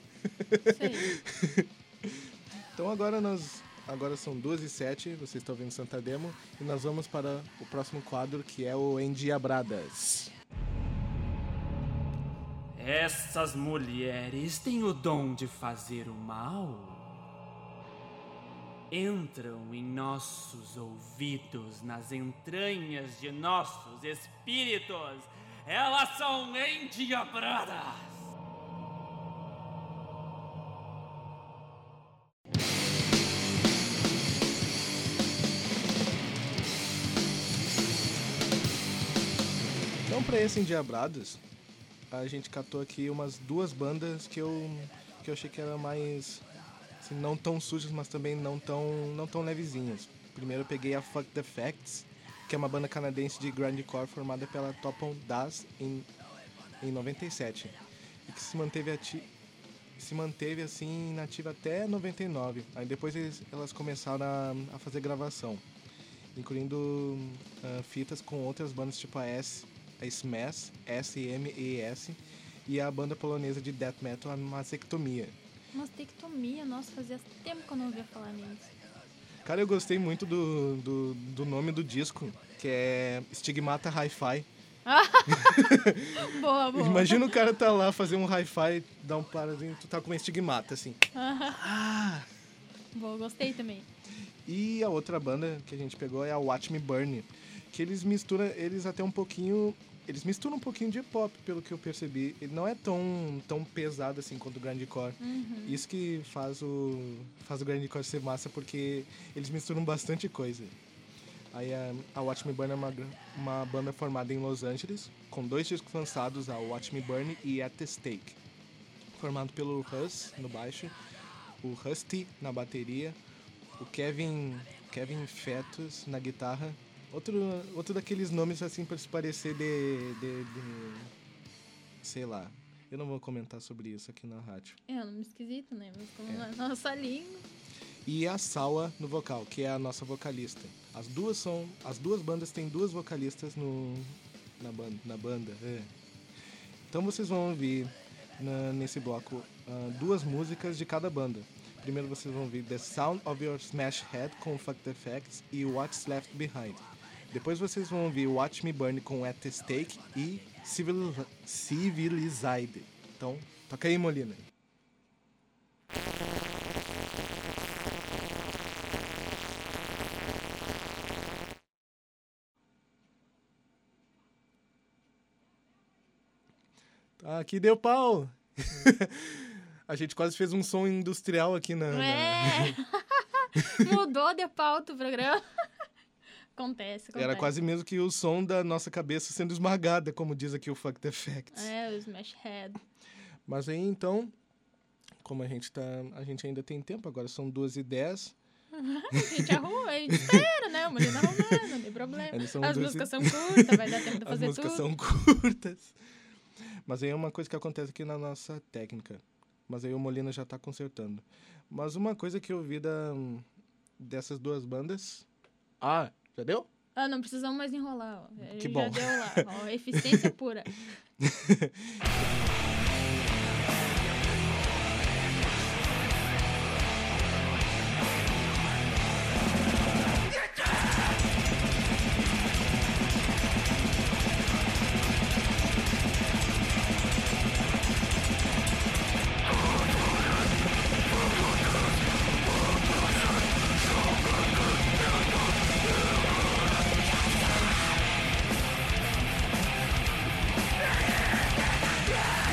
Sei. Então agora são 2h07, vocês estão ouvindo Santa Demo, e nós vamos para o próximo quadro, que é o Endiabradas. Essas mulheres têm o dom de fazer o mal. Entram em nossos ouvidos, nas entranhas de nossos espíritos. Elas são endiabradas. Então, para esse Endiabrados, a gente catou aqui umas 2 bandas que eu achei que eram mais, assim, não tão sujas, mas também não tão levezinhas. Primeiro eu peguei a Fuck the Facts, que é uma banda canadense de grindcore formada pela Topon Das em 97, e que se manteve assim inativa até 99. Aí depois elas começaram a fazer gravação, incluindo fitas com outras bandas tipo a Smash, SMES, e a banda polonesa de death metal, a Mastectomia. Mastectomia? Nossa, fazia tempo que eu não ouvia falar nisso. Cara, eu gostei muito do nome do disco, que é Stigmata Hi-Fi. Boa. Imagina o cara tá lá, fazer um hi-fi, dar um parazinho, tu tá com uma estigmata, assim. Boa, gostei também. E a outra banda que a gente pegou é a Watch Me Burn, que eles misturam um pouquinho de pop, pelo que eu percebi. Ele não é tão pesado assim quanto o grindcore. Uhum. Isso que faz o grindcore ser massa, porque eles misturam bastante coisa. Aí a Watch Me Burn é uma banda formada em Los Angeles, com 2 discos lançados, a Watch Me Burn e At The Stake. Formado pelo Russ no baixo, o Rusty na bateria, o Kevin Fetus na guitarra. Outro daqueles nomes assim para se parecer de sei lá. Eu não vou comentar sobre isso aqui na rádio. É um nome esquisito, né? Mas como na nossa língua. E a Sawa no vocal, que é a nossa vocalista. As duas bandas têm 2 vocalistas na banda. Então vocês vão ouvir nesse bloco 2 músicas de cada banda. Primeiro vocês vão ouvir The Sound of Your Smash Head com Fuck the Facts e What's Left Behind. Depois vocês vão ouvir Watch Me Burn com At The Stake e Civilized. Então, toca aí, Molina. Aqui deu pau! A gente quase fez um som industrial aqui na... Mudou de pauta o programa. Acontece. Era quase mesmo que o som da nossa cabeça sendo esmagada, como diz aqui o Fuck the Facts. O Smash Head. Mas aí, então, como a gente ainda tem tempo, agora são 2h10. A gente arruma, a gente espera, né? O Molina arrumando, não tem problema. As músicas são curtas, vai dar tempo de fazer tudo. As músicas são curtas. Mas aí é uma coisa que acontece aqui na nossa técnica. Mas aí o Molina já tá consertando. Mas uma coisa que eu vi dessas 2 bandas... Já deu? Não precisamos mais enrolar. Ó. Que bom. Já deu lá. Ó, eficiência pura. Yeah!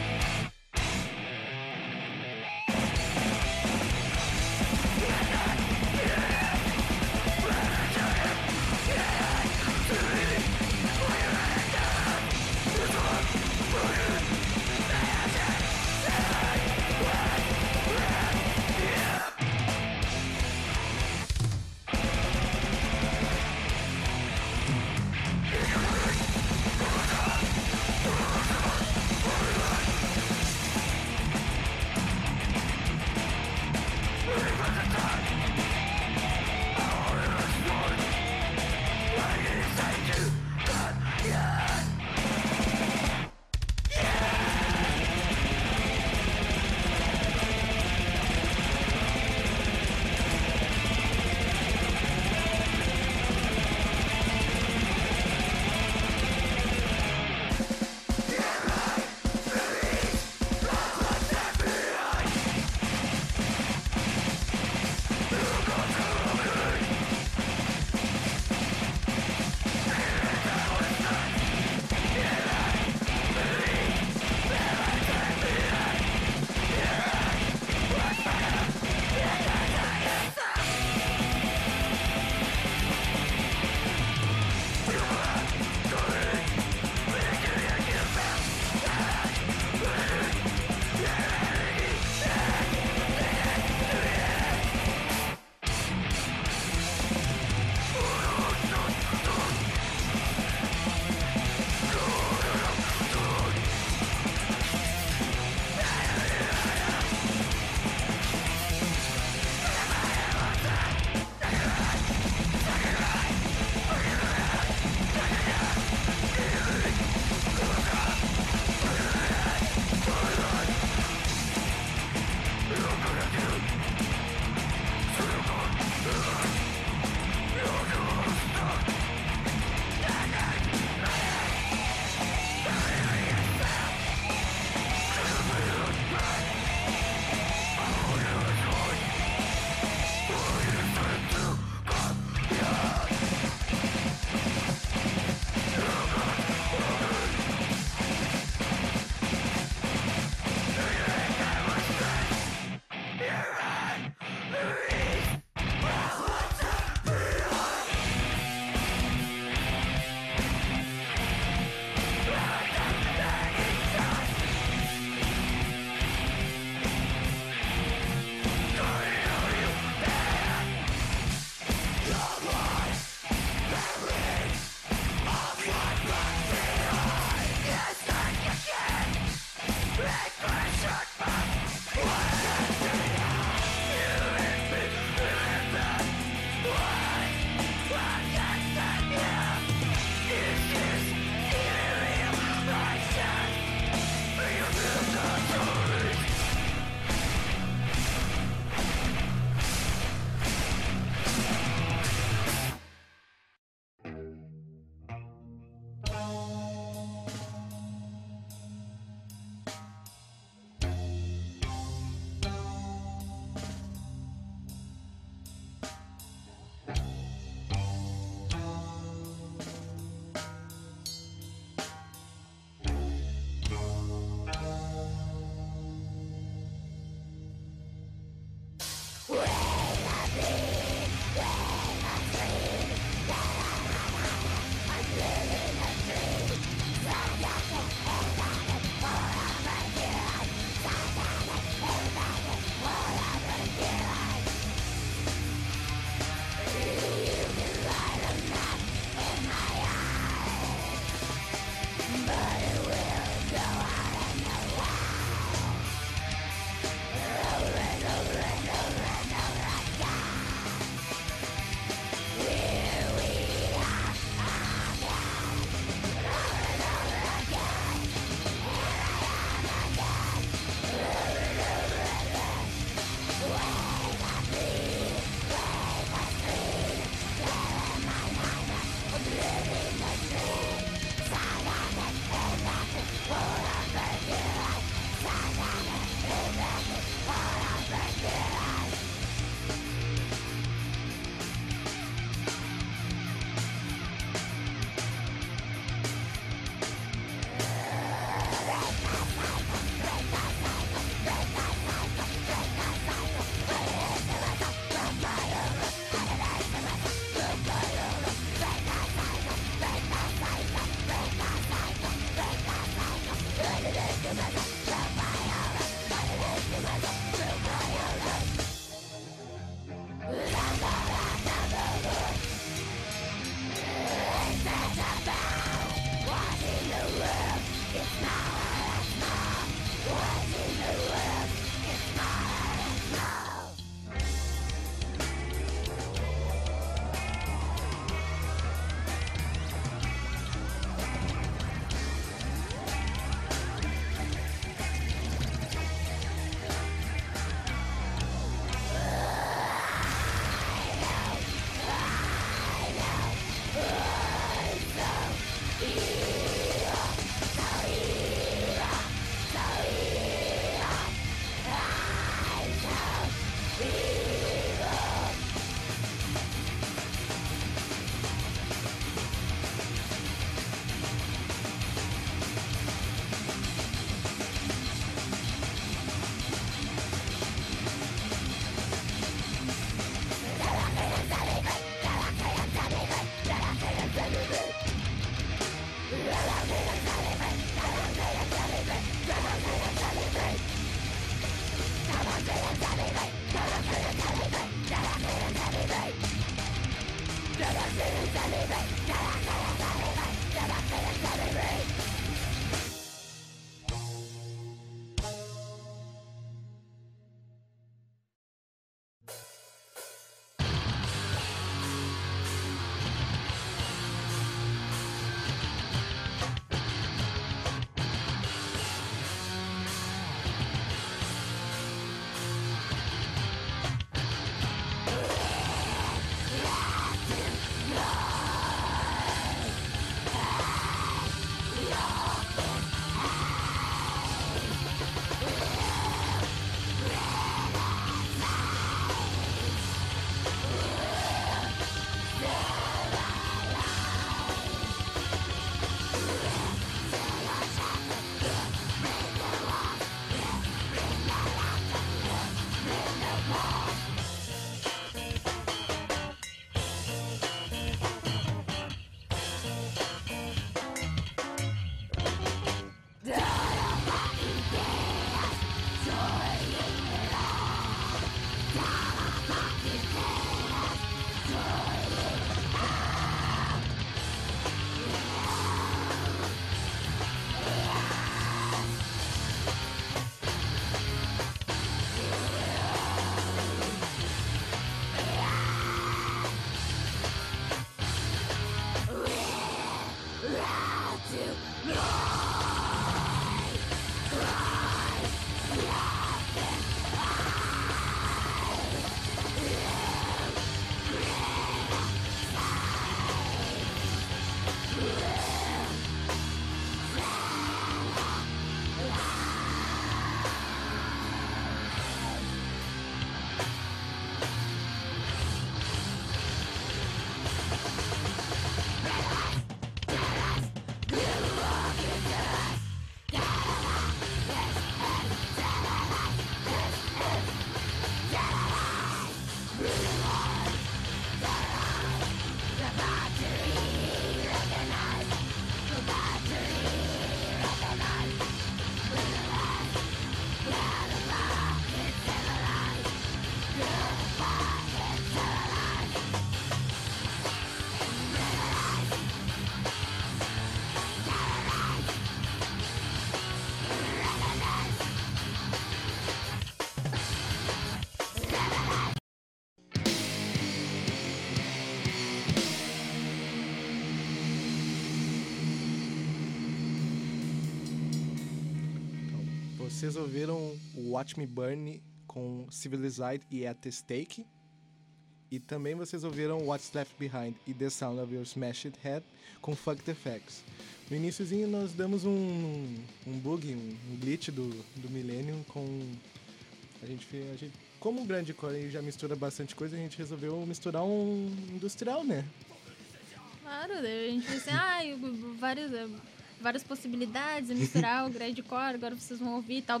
Vocês ouviram o Watch Me Burn com Civilized e At the Stake. E também vocês ouviram What's Left Behind e The Sound of Your Smashed Head com Fuck the Facts. No iniciozinho nós damos um bug, um glitch do Millennium com... A gente, como o grindcore já mistura bastante coisa, a gente resolveu misturar um industrial, né? Claro, a gente disse, várias possibilidades, misturar o grindcore, agora vocês vão ouvir e tal.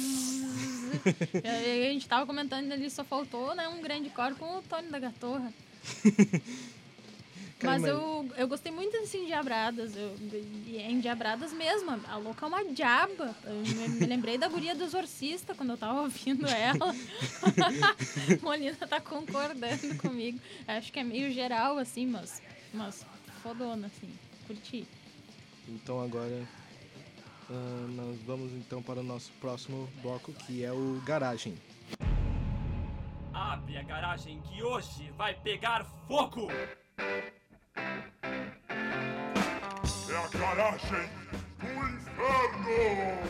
E a gente tava comentando ali, só faltou, né, um grindcore com o Tony da Gatorra. Mas eu gostei muito desse Endiabradas, e é Endiabradas mesmo, a louca é uma diaba. Eu me lembrei da guria do Exorcista quando eu tava ouvindo ela. Molina tá concordando comigo. Acho que é meio geral, assim, mas fodona, assim, curti. Então agora nós vamos então para o nosso próximo bloco, que é o Garagem. Abre a garagem que hoje vai pegar fogo! É a garagem do inferno!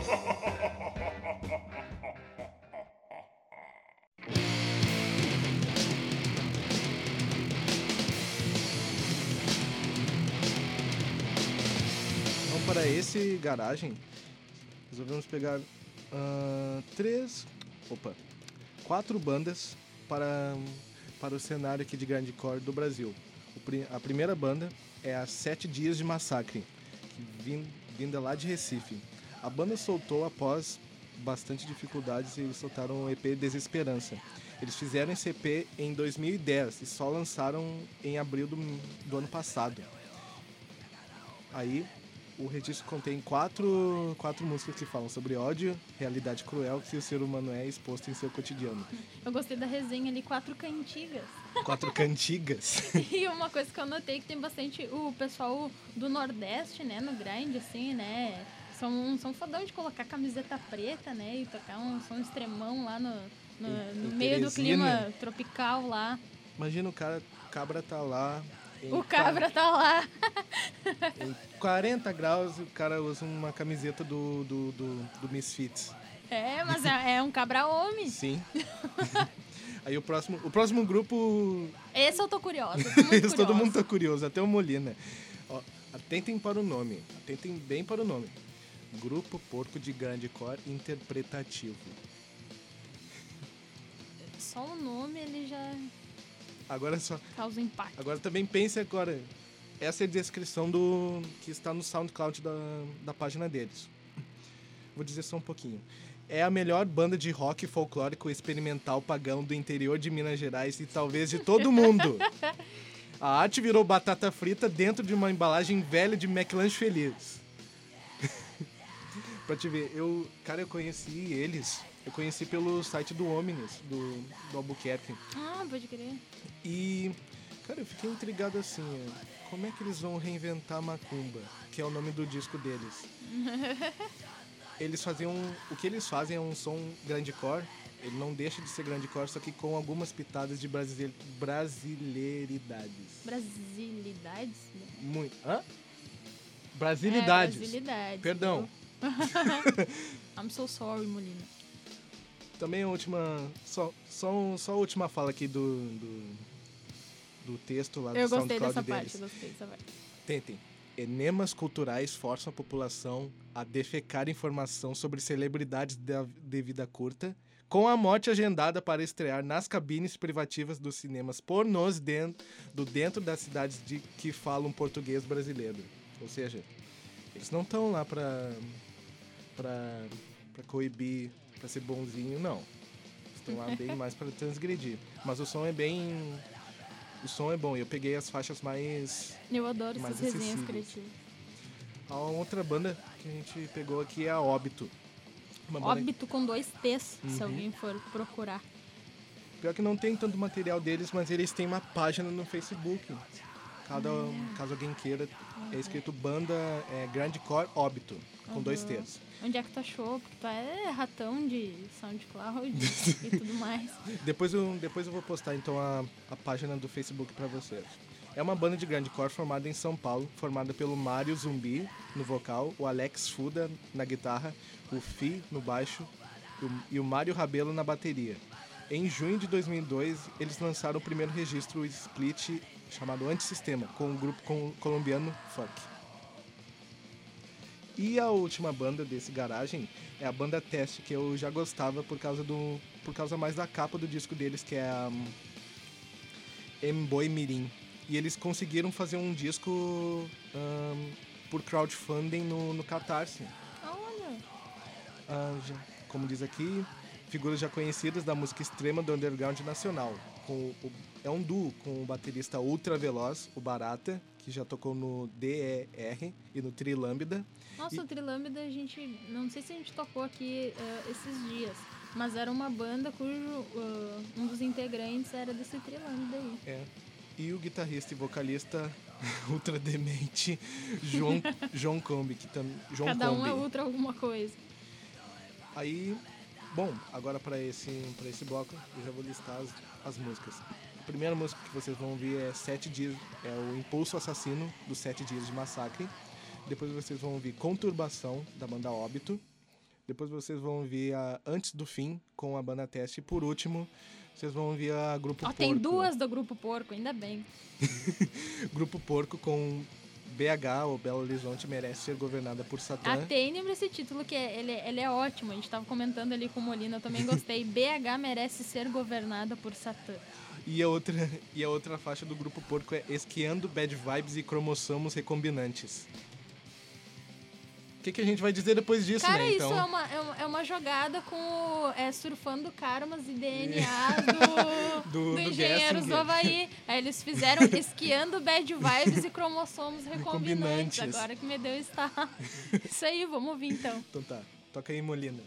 Então, para esse Garagem, resolvemos pegar 4 bandas para o cenário aqui de grindcore do Brasil. A primeira banda é a 7 Dias de Massacre, vinda lá de Recife. A banda soltou após bastante dificuldades e eles soltaram o EP Desesperança. Eles fizeram esse EP em 2010 e só lançaram em abril do ano passado. Aí o registro contém 4 músicas que falam sobre ódio, realidade cruel que o ser humano é exposto em seu cotidiano. Eu gostei da resenha ali, 4 cantigas. 4 cantigas. E uma coisa que eu notei que tem bastante o pessoal do Nordeste, né, no grind, assim, né, são fodão de colocar camiseta preta, né, e tocar um som extremão lá no meio do clima tropical lá. Imagina o cabra tá lá... O cabra tá lá. Em 40 graus, o cara usa uma camiseta do Misfits. É, mas é um cabra homem. Sim. Aí o próximo grupo... Esse eu tô curiosa. Todo mundo tá curioso, até o Molina. Ó, atentem para o nome. Atentem bem para o nome. Grupo Porco de Grindcore Interpretativo. Só o nome, ele já... Agora só... Causa impacto. Agora também pense agora. Essa é a descrição que está no SoundCloud da página deles. Vou dizer só um pouquinho. É a melhor banda de rock folclórico experimental pagão do interior de Minas Gerais e talvez de todo mundo. A arte virou batata frita dentro de uma embalagem velha de McLanche Feliz. Pra te ver, eu conheci eles. Eu conheci pelo site do Omnis, do Albuquerque. Ah, pode crer. E, cara, eu fiquei intrigado assim, como é que eles vão reinventar Macumba, que é o nome do disco deles. O que eles fazem é um som grindcore, ele não deixa de ser grindcore, só que com algumas pitadas de brasileiridades. Brasilidades? Muito. Hã? Brasilidades. Brasilidades. Perdão. I'm so sorry, Molina. Também a última... Só a última fala aqui do texto lá do SoundCloud deles. Eu gostei dessa parte. Tentem. Enemas culturais forçam a população a defecar informação sobre celebridades de vida curta, com a morte agendada para estrear nas cabines privativas dos cinemas pornôs dentro das cidades que falam português brasileiro. Ou seja, eles não estão lá pra coibir, pra ser bonzinho, não. Estão lá bem mais pra transgredir. Mas o som é bem... O som é bom. Eu peguei as faixas mais... Eu adoro essas resenhas criativas. A outra banda que a gente pegou aqui é a Óbito. Óbito com 2 T's, se alguém for procurar. Pior que não tem tanto material deles, mas eles têm uma página no Facebook. Caso alguém queira, é escrito banda Grindcore Óbito, com 2 T's. Onde é que tu achou? Porque tu é ratão de SoundCloud e tudo mais. Depois eu vou postar então a página do Facebook pra vocês. É uma banda de grindcore formada em São Paulo, formada pelo Mário Zumbi no vocal, o Alex Fuda na guitarra, o Fi no baixo e o Mário Rabelo na bateria. Em junho de 2002, eles lançaram o primeiro registro split chamado Antissistema, com o grupo colombiano Funk. E a última banda desse garagem é a banda Teste, que eu já gostava por causa mais da capa do disco deles, que é a M-Boy Mirim. E eles conseguiram fazer um disco por crowdfunding no Catarse. Olha! Como diz aqui, figuras já conhecidas da música extrema do underground nacional. É um duo com o baterista ultra veloz, o Barata, que já tocou no DER e no Trilâmbida. Nossa, o Trilâmbida, não sei se a gente tocou aqui esses dias, mas era uma banda cujo um dos integrantes era desse Trilâmbida aí. E o guitarrista e vocalista ultra demente, João Combi, que também. Cada um é ultra alguma coisa. Aí, bom, agora para esse bloco eu já vou listar as músicas. A primeira música que vocês vão ouvir é 7 Dias, é o Impulso Assassino dos 7 Dias de Massacre. Depois vocês vão ouvir Conturbação, da banda Óbito. Depois vocês vão ouvir a Antes do Fim, com a banda Teste. E por último, vocês vão ouvir a Grupo Porco. Tem duas do Grupo Porco, ainda bem. Grupo Porco com BH, ou Belo Horizonte, Merece Ser Governada por Satã. Até lembra esse título, que ele é ótimo. A gente tava comentando ali com o Molina, eu também gostei. BH Merece Ser Governada por Satã. E a outra faixa do Grupo Porco é Esquiando Bad Vibes e Cromossomos Recombinantes. O que a gente vai dizer depois disso, cara, né? Então... isso é uma jogada com surfando karmas e DNAs do Engenheiros do Havaí. Aí eles fizeram Esquiando Bad Vibes e Cromossomos Recombinantes. Agora que me deu estar. Isso aí, vamos ouvir então. Então tá, toca aí, Molina.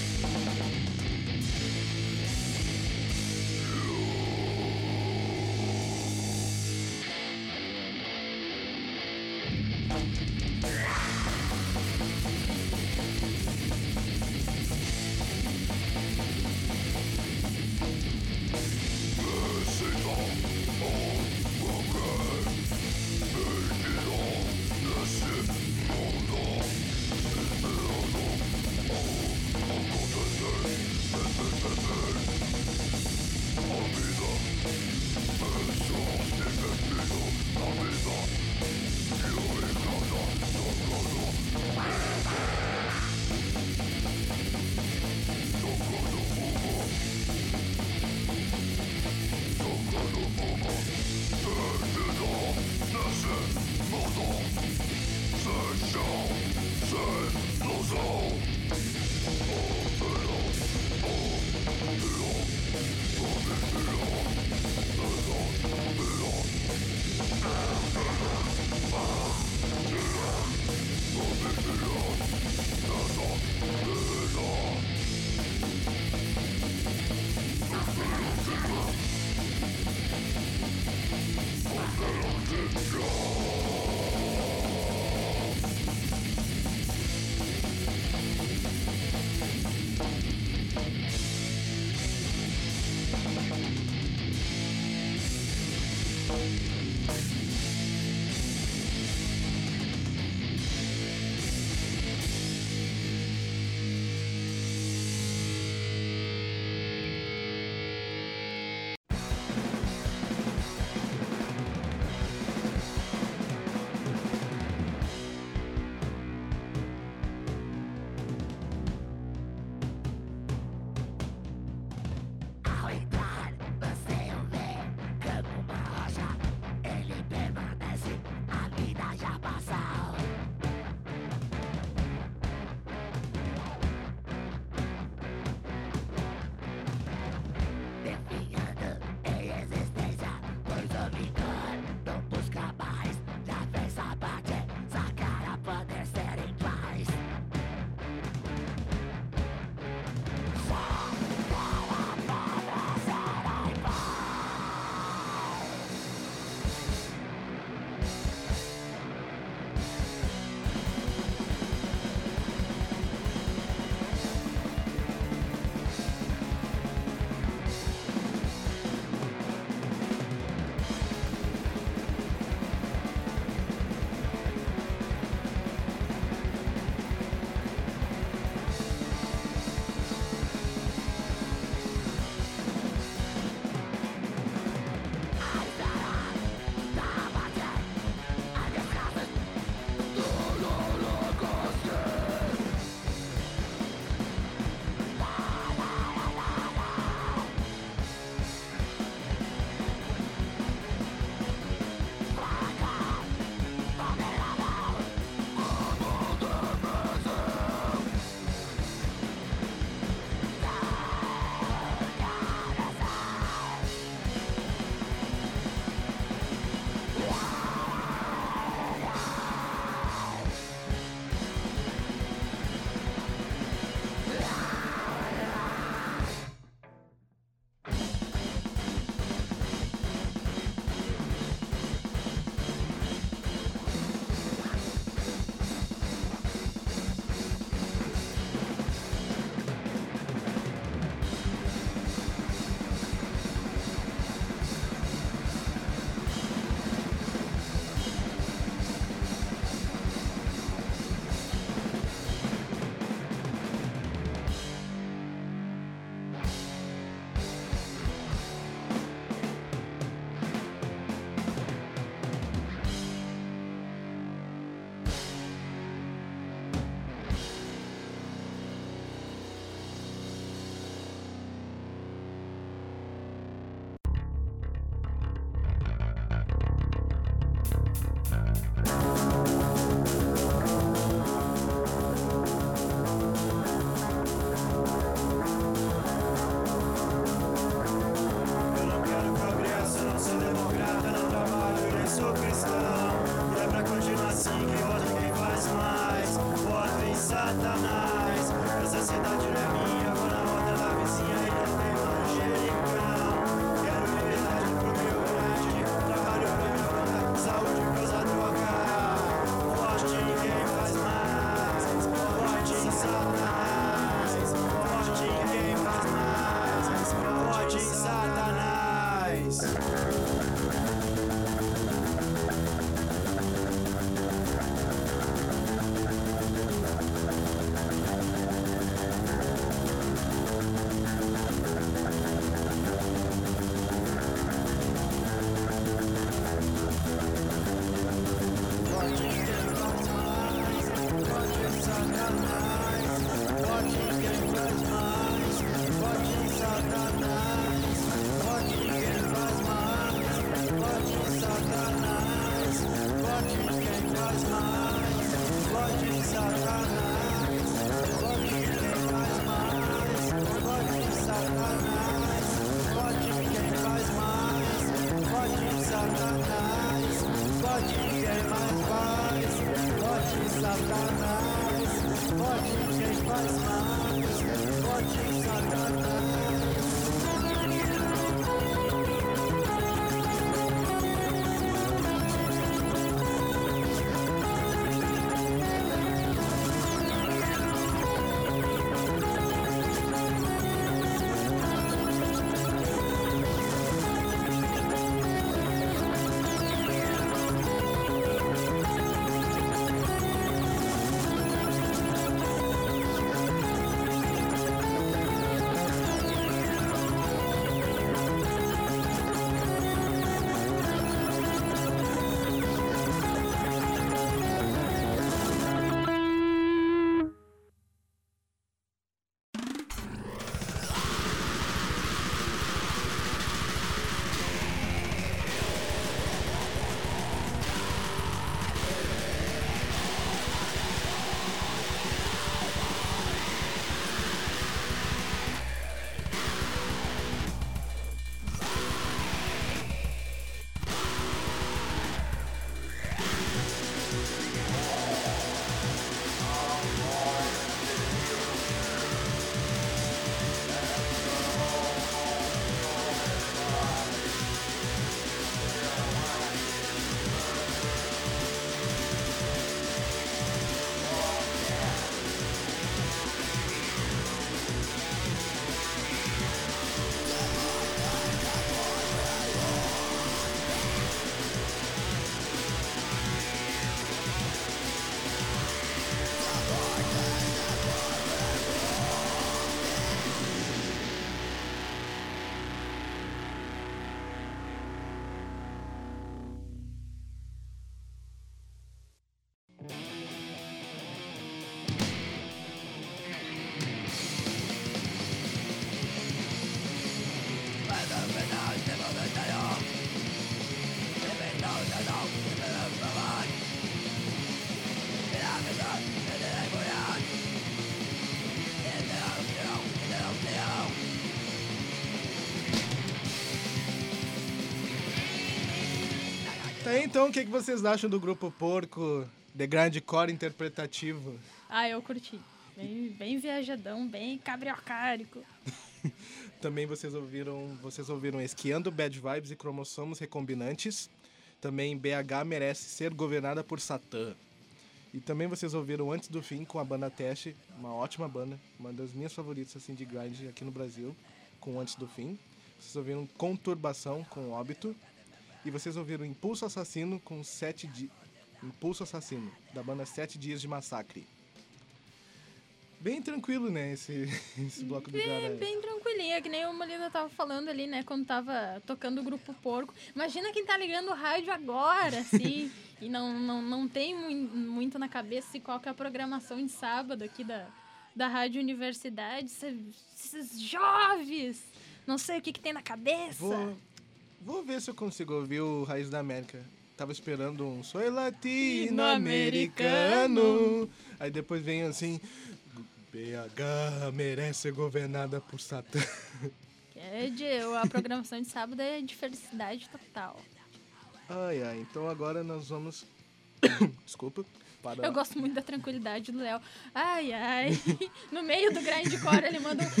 Tá, então, o que vocês acham do Grupo Porco, de grindcore interpretativo? Eu curti. Bem viajadão, bem cabriocárico. Também vocês ouviram Esquiando, Bad Vibes e Cromossomos Recombinantes. Também BH Merece Ser Governada por Satã. E também vocês ouviram Antes do Fim com a banda Teste, uma ótima banda, uma das minhas favoritas assim, de grind aqui no Brasil, com Antes do Fim. Vocês ouviram Conturbação com Óbito. E vocês ouviram Impulso Assassino com Impulso Assassino, da banda 7 Dias de Massacre. Bem tranquilo, né, esse bloco do cara. Bem tranquilinho, é que nem o Molina tava falando ali, né, quando tava tocando o Grupo Porco. Imagina quem tá ligando o rádio agora, assim, e não tem muito na cabeça qual que é a programação de sábado aqui da Rádio Universidade. Esses jovens, não sei o que tem na cabeça. Vou ver se eu consigo ouvir o Raiz da América. Tava esperando um Soy Latino-Americano. Aí depois vem assim... BH merece ser governada por Satã. A programação de sábado é de felicidade total. Então agora nós vamos... Desculpa. Eu gosto muito da tranquilidade do Léo. No meio do grindcore ele manda um...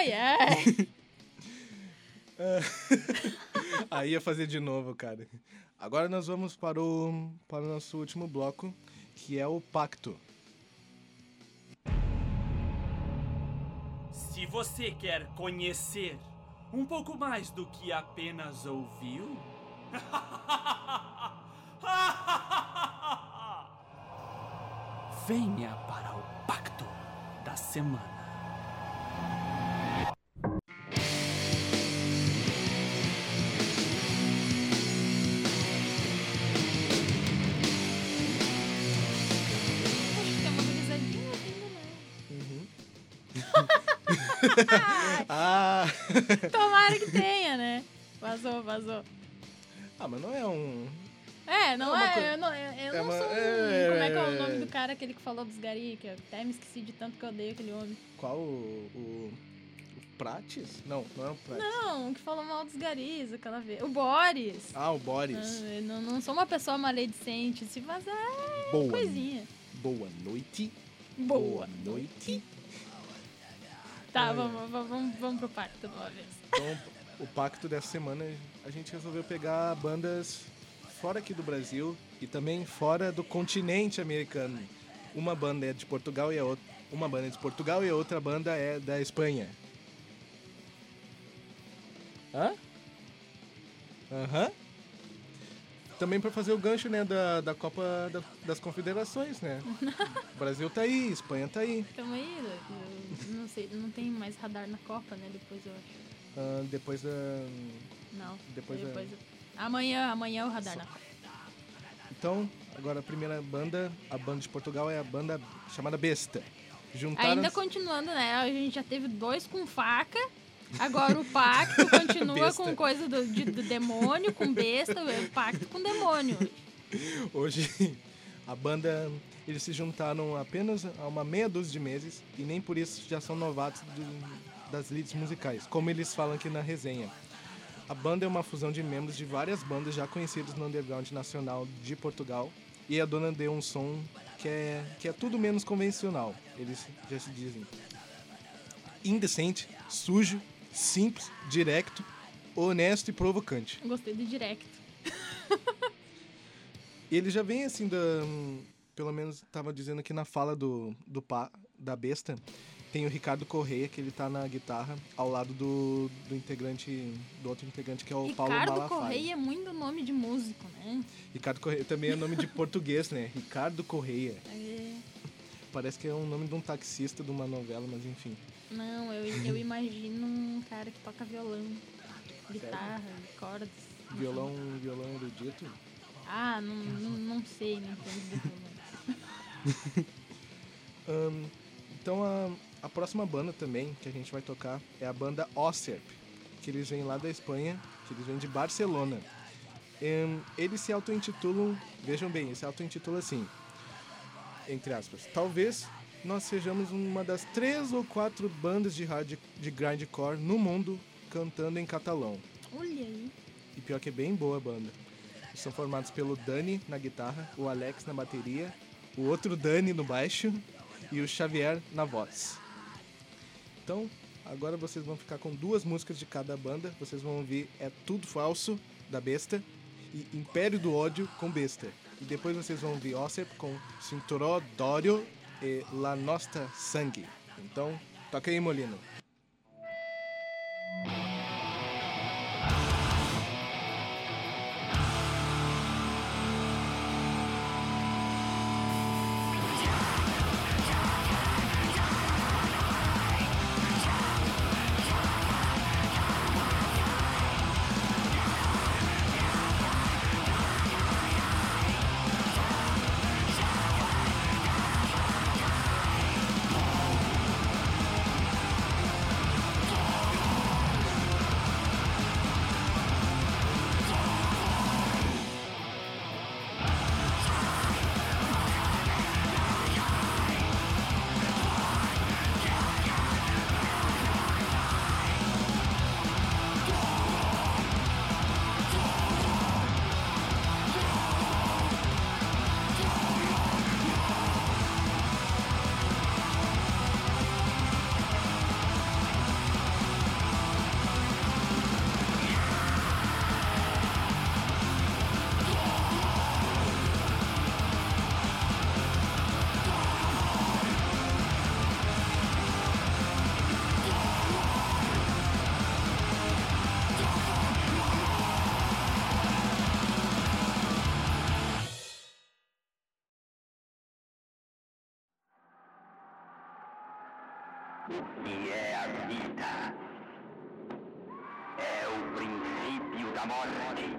Aí ia fazer de novo, cara. Agora nós vamos para o nosso último bloco, que é o Pacto. Se você quer conhecer um pouco mais do que apenas ouviu... Venha para o Pacto da Semana. Tomara que tenha, né? Vazou. Mas não é um... Eu não sou como é que é o nome do cara, aquele que falou dos gari, que eu até me esqueci de tanto que eu odeio aquele homem. Qual? O Prates? Não é o Prates. Não, que falou mal dos garis aquela vez. O Boris. O Boris. Não sou uma pessoa maledicente, se vazar coisinha. Boa noite. Tá, vamos pro pacto de uma vez. Então, o pacto dessa semana, a gente resolveu pegar bandas fora aqui do Brasil e também fora do continente americano. Uma banda é de Portugal e a outra banda é da Espanha. Também para fazer o gancho, né, da Copa das Confederações, né? O Brasil tá aí, Espanha tá aí. Tamo aí, eu não sei, não tem mais radar na Copa, né? Depois eu acho. Depois da... Não, depois Amanhã é o radar na Copa. Então, agora a primeira banda, a banda de Portugal é a banda chamada Besta. Ainda continuando, né? A gente já teve 2 com faca. Agora o pacto continua com coisa do demônio, com besta, o pacto com demônio. Hoje, a banda, eles se juntaram apenas há uma meia dúzia de meses e nem por isso já são novatos das leads musicais, como eles falam aqui na resenha. A banda é uma fusão de membros de várias bandas já conhecidas no underground nacional de Portugal e a dona deu um som que é tudo menos convencional. Eles já se dizem indecente, sujo, simples, direto, honesto e provocante. Gostei do direto. Ele já vem assim, pelo menos estava dizendo aqui na fala da Besta, tem o Ricardo Correia, que ele tá na guitarra, ao lado do outro integrante, que é o Paulo Malafaia. Ricardo Correia é muito nome de músico, né? Ricardo Correia também é nome de português, né? Ricardo Correia. Parece que é um nome de um taxista de uma novela, mas enfim. Não, eu imagino um cara que toca violão, guitarra, cordas. Violão erudito? Não sei, não entendo de violão. Então a próxima banda também que a gente vai tocar é a banda Ocerp, que eles vêm lá da Espanha, que eles vêm de Barcelona. Eles se auto-intitulam, vejam bem, eles se auto-intitulam assim, entre aspas, talvez nós sejamos uma das 3 ou 4 bandas de grindcore no mundo cantando em catalão. Olha aí. E pior que é bem boa a banda. São formados pelo Dani na guitarra, o Alex na bateria, o outro Dani no baixo e o Xavier na voz. Então, agora vocês vão ficar com 2 músicas de cada banda. Vocês vão ouvir É Tudo Falso, da Besta, e Império do Ódio, com Besta. E depois vocês vão ouvir Ossep com Cinturó d'Odio e La Nostra Sangue. Então, toca aí, Molino. E é a vida. É o princípio da morte.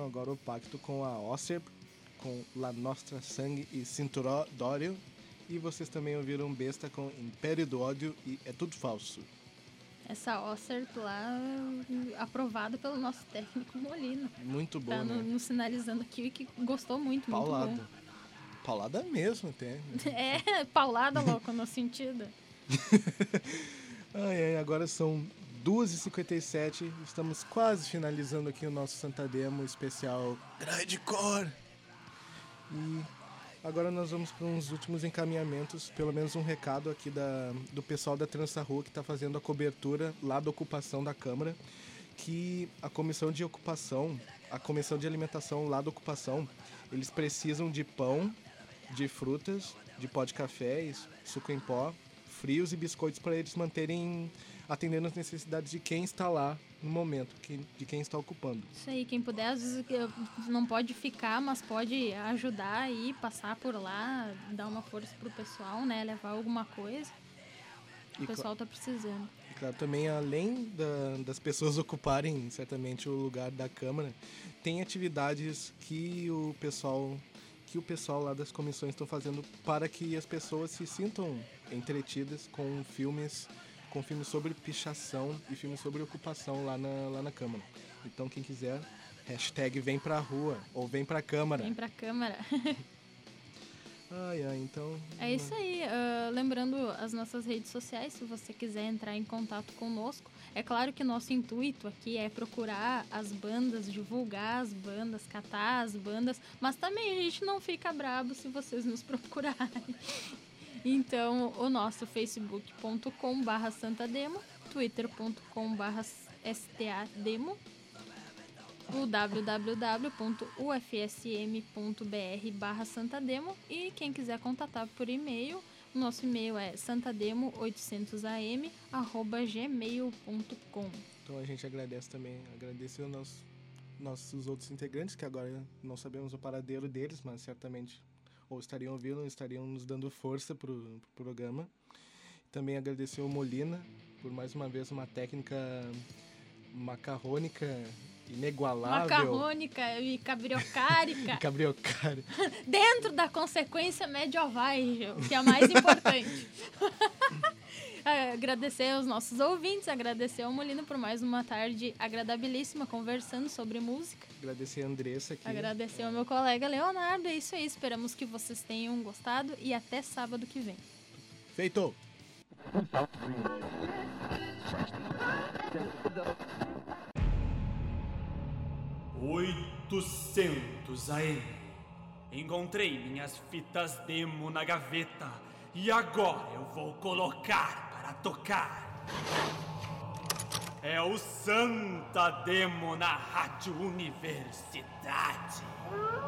agora o pacto com a Osser, com La Nostra Sangue e Cinturó Dório. E vocês também ouviram Besta com Império do Ódio e É Tudo Falso. Essa Osser lá, aprovada pelo nosso técnico Molina. Muito boa, tá nos sinalizando aqui que gostou muito, paulada. Muito bom. Paulada mesmo, até. É, paulada, louco, no sentido. Agora são 2h57, estamos quase finalizando aqui o nosso Santa Demo especial Grindcore. E agora nós vamos para uns últimos encaminhamentos, pelo menos um recado aqui do pessoal da Trança Rua que está fazendo a cobertura lá da ocupação da Câmara, que a comissão de ocupação, a comissão de alimentação lá da ocupação, eles precisam de pão, de frutas, de pó de café, suco em pó, frios e biscoitos para eles manterem atendendo as necessidades de quem está lá no momento, de quem está ocupando. Isso aí, quem puder, às vezes não pode ficar, mas pode ajudar e passar por lá, dar uma força pro pessoal, né, levar alguma coisa. O pessoal tá precisando. E claro, também além das pessoas ocuparem certamente o lugar da Câmara, tem atividades que o pessoal lá das comissões estão fazendo para que as pessoas se sintam entretidas com filmes sobre pichação e filmes sobre ocupação lá na Câmara. Então quem quiser, hashtag vem pra rua ou vem pra Câmara. Vem pra Câmara. Então... É isso aí. Lembrando as nossas redes sociais, se você quiser entrar em contato conosco. É claro que nosso intuito aqui é procurar as bandas, divulgar as bandas, catar as bandas, mas também a gente não fica brabo se vocês nos procurarem. Então, o nosso facebook.com/santademo, twitter.com/stademo, o www.ufsm.br/santademo e quem quiser contatar por e-mail, o nosso e-mail é santademo800am@gmail.com. Então a gente agradece também, agradecer aos nossos outros integrantes, que agora não sabemos o paradeiro deles, mas certamente ou estariam ouvindo, ou estariam nos dando força pro programa. Também agradecer o Molina por mais uma vez uma técnica macarrônica inigualável. Macarrônica e cabriocárica. Cabriocárica. Dentro da consequência medieval, que é a mais importante. Agradecer aos nossos ouvintes, agradecer ao Molina por mais uma tarde agradabilíssima conversando sobre música. Agradecer a Andressa aqui. Agradecer ao meu colega Leonardo. É isso aí, esperamos que vocês tenham gostado e até sábado que vem. Feito! ...800 AM. Encontrei minhas fitas demo na gaveta e agora eu vou colocar para tocar. É o Santa Demo na Rádio Universidade.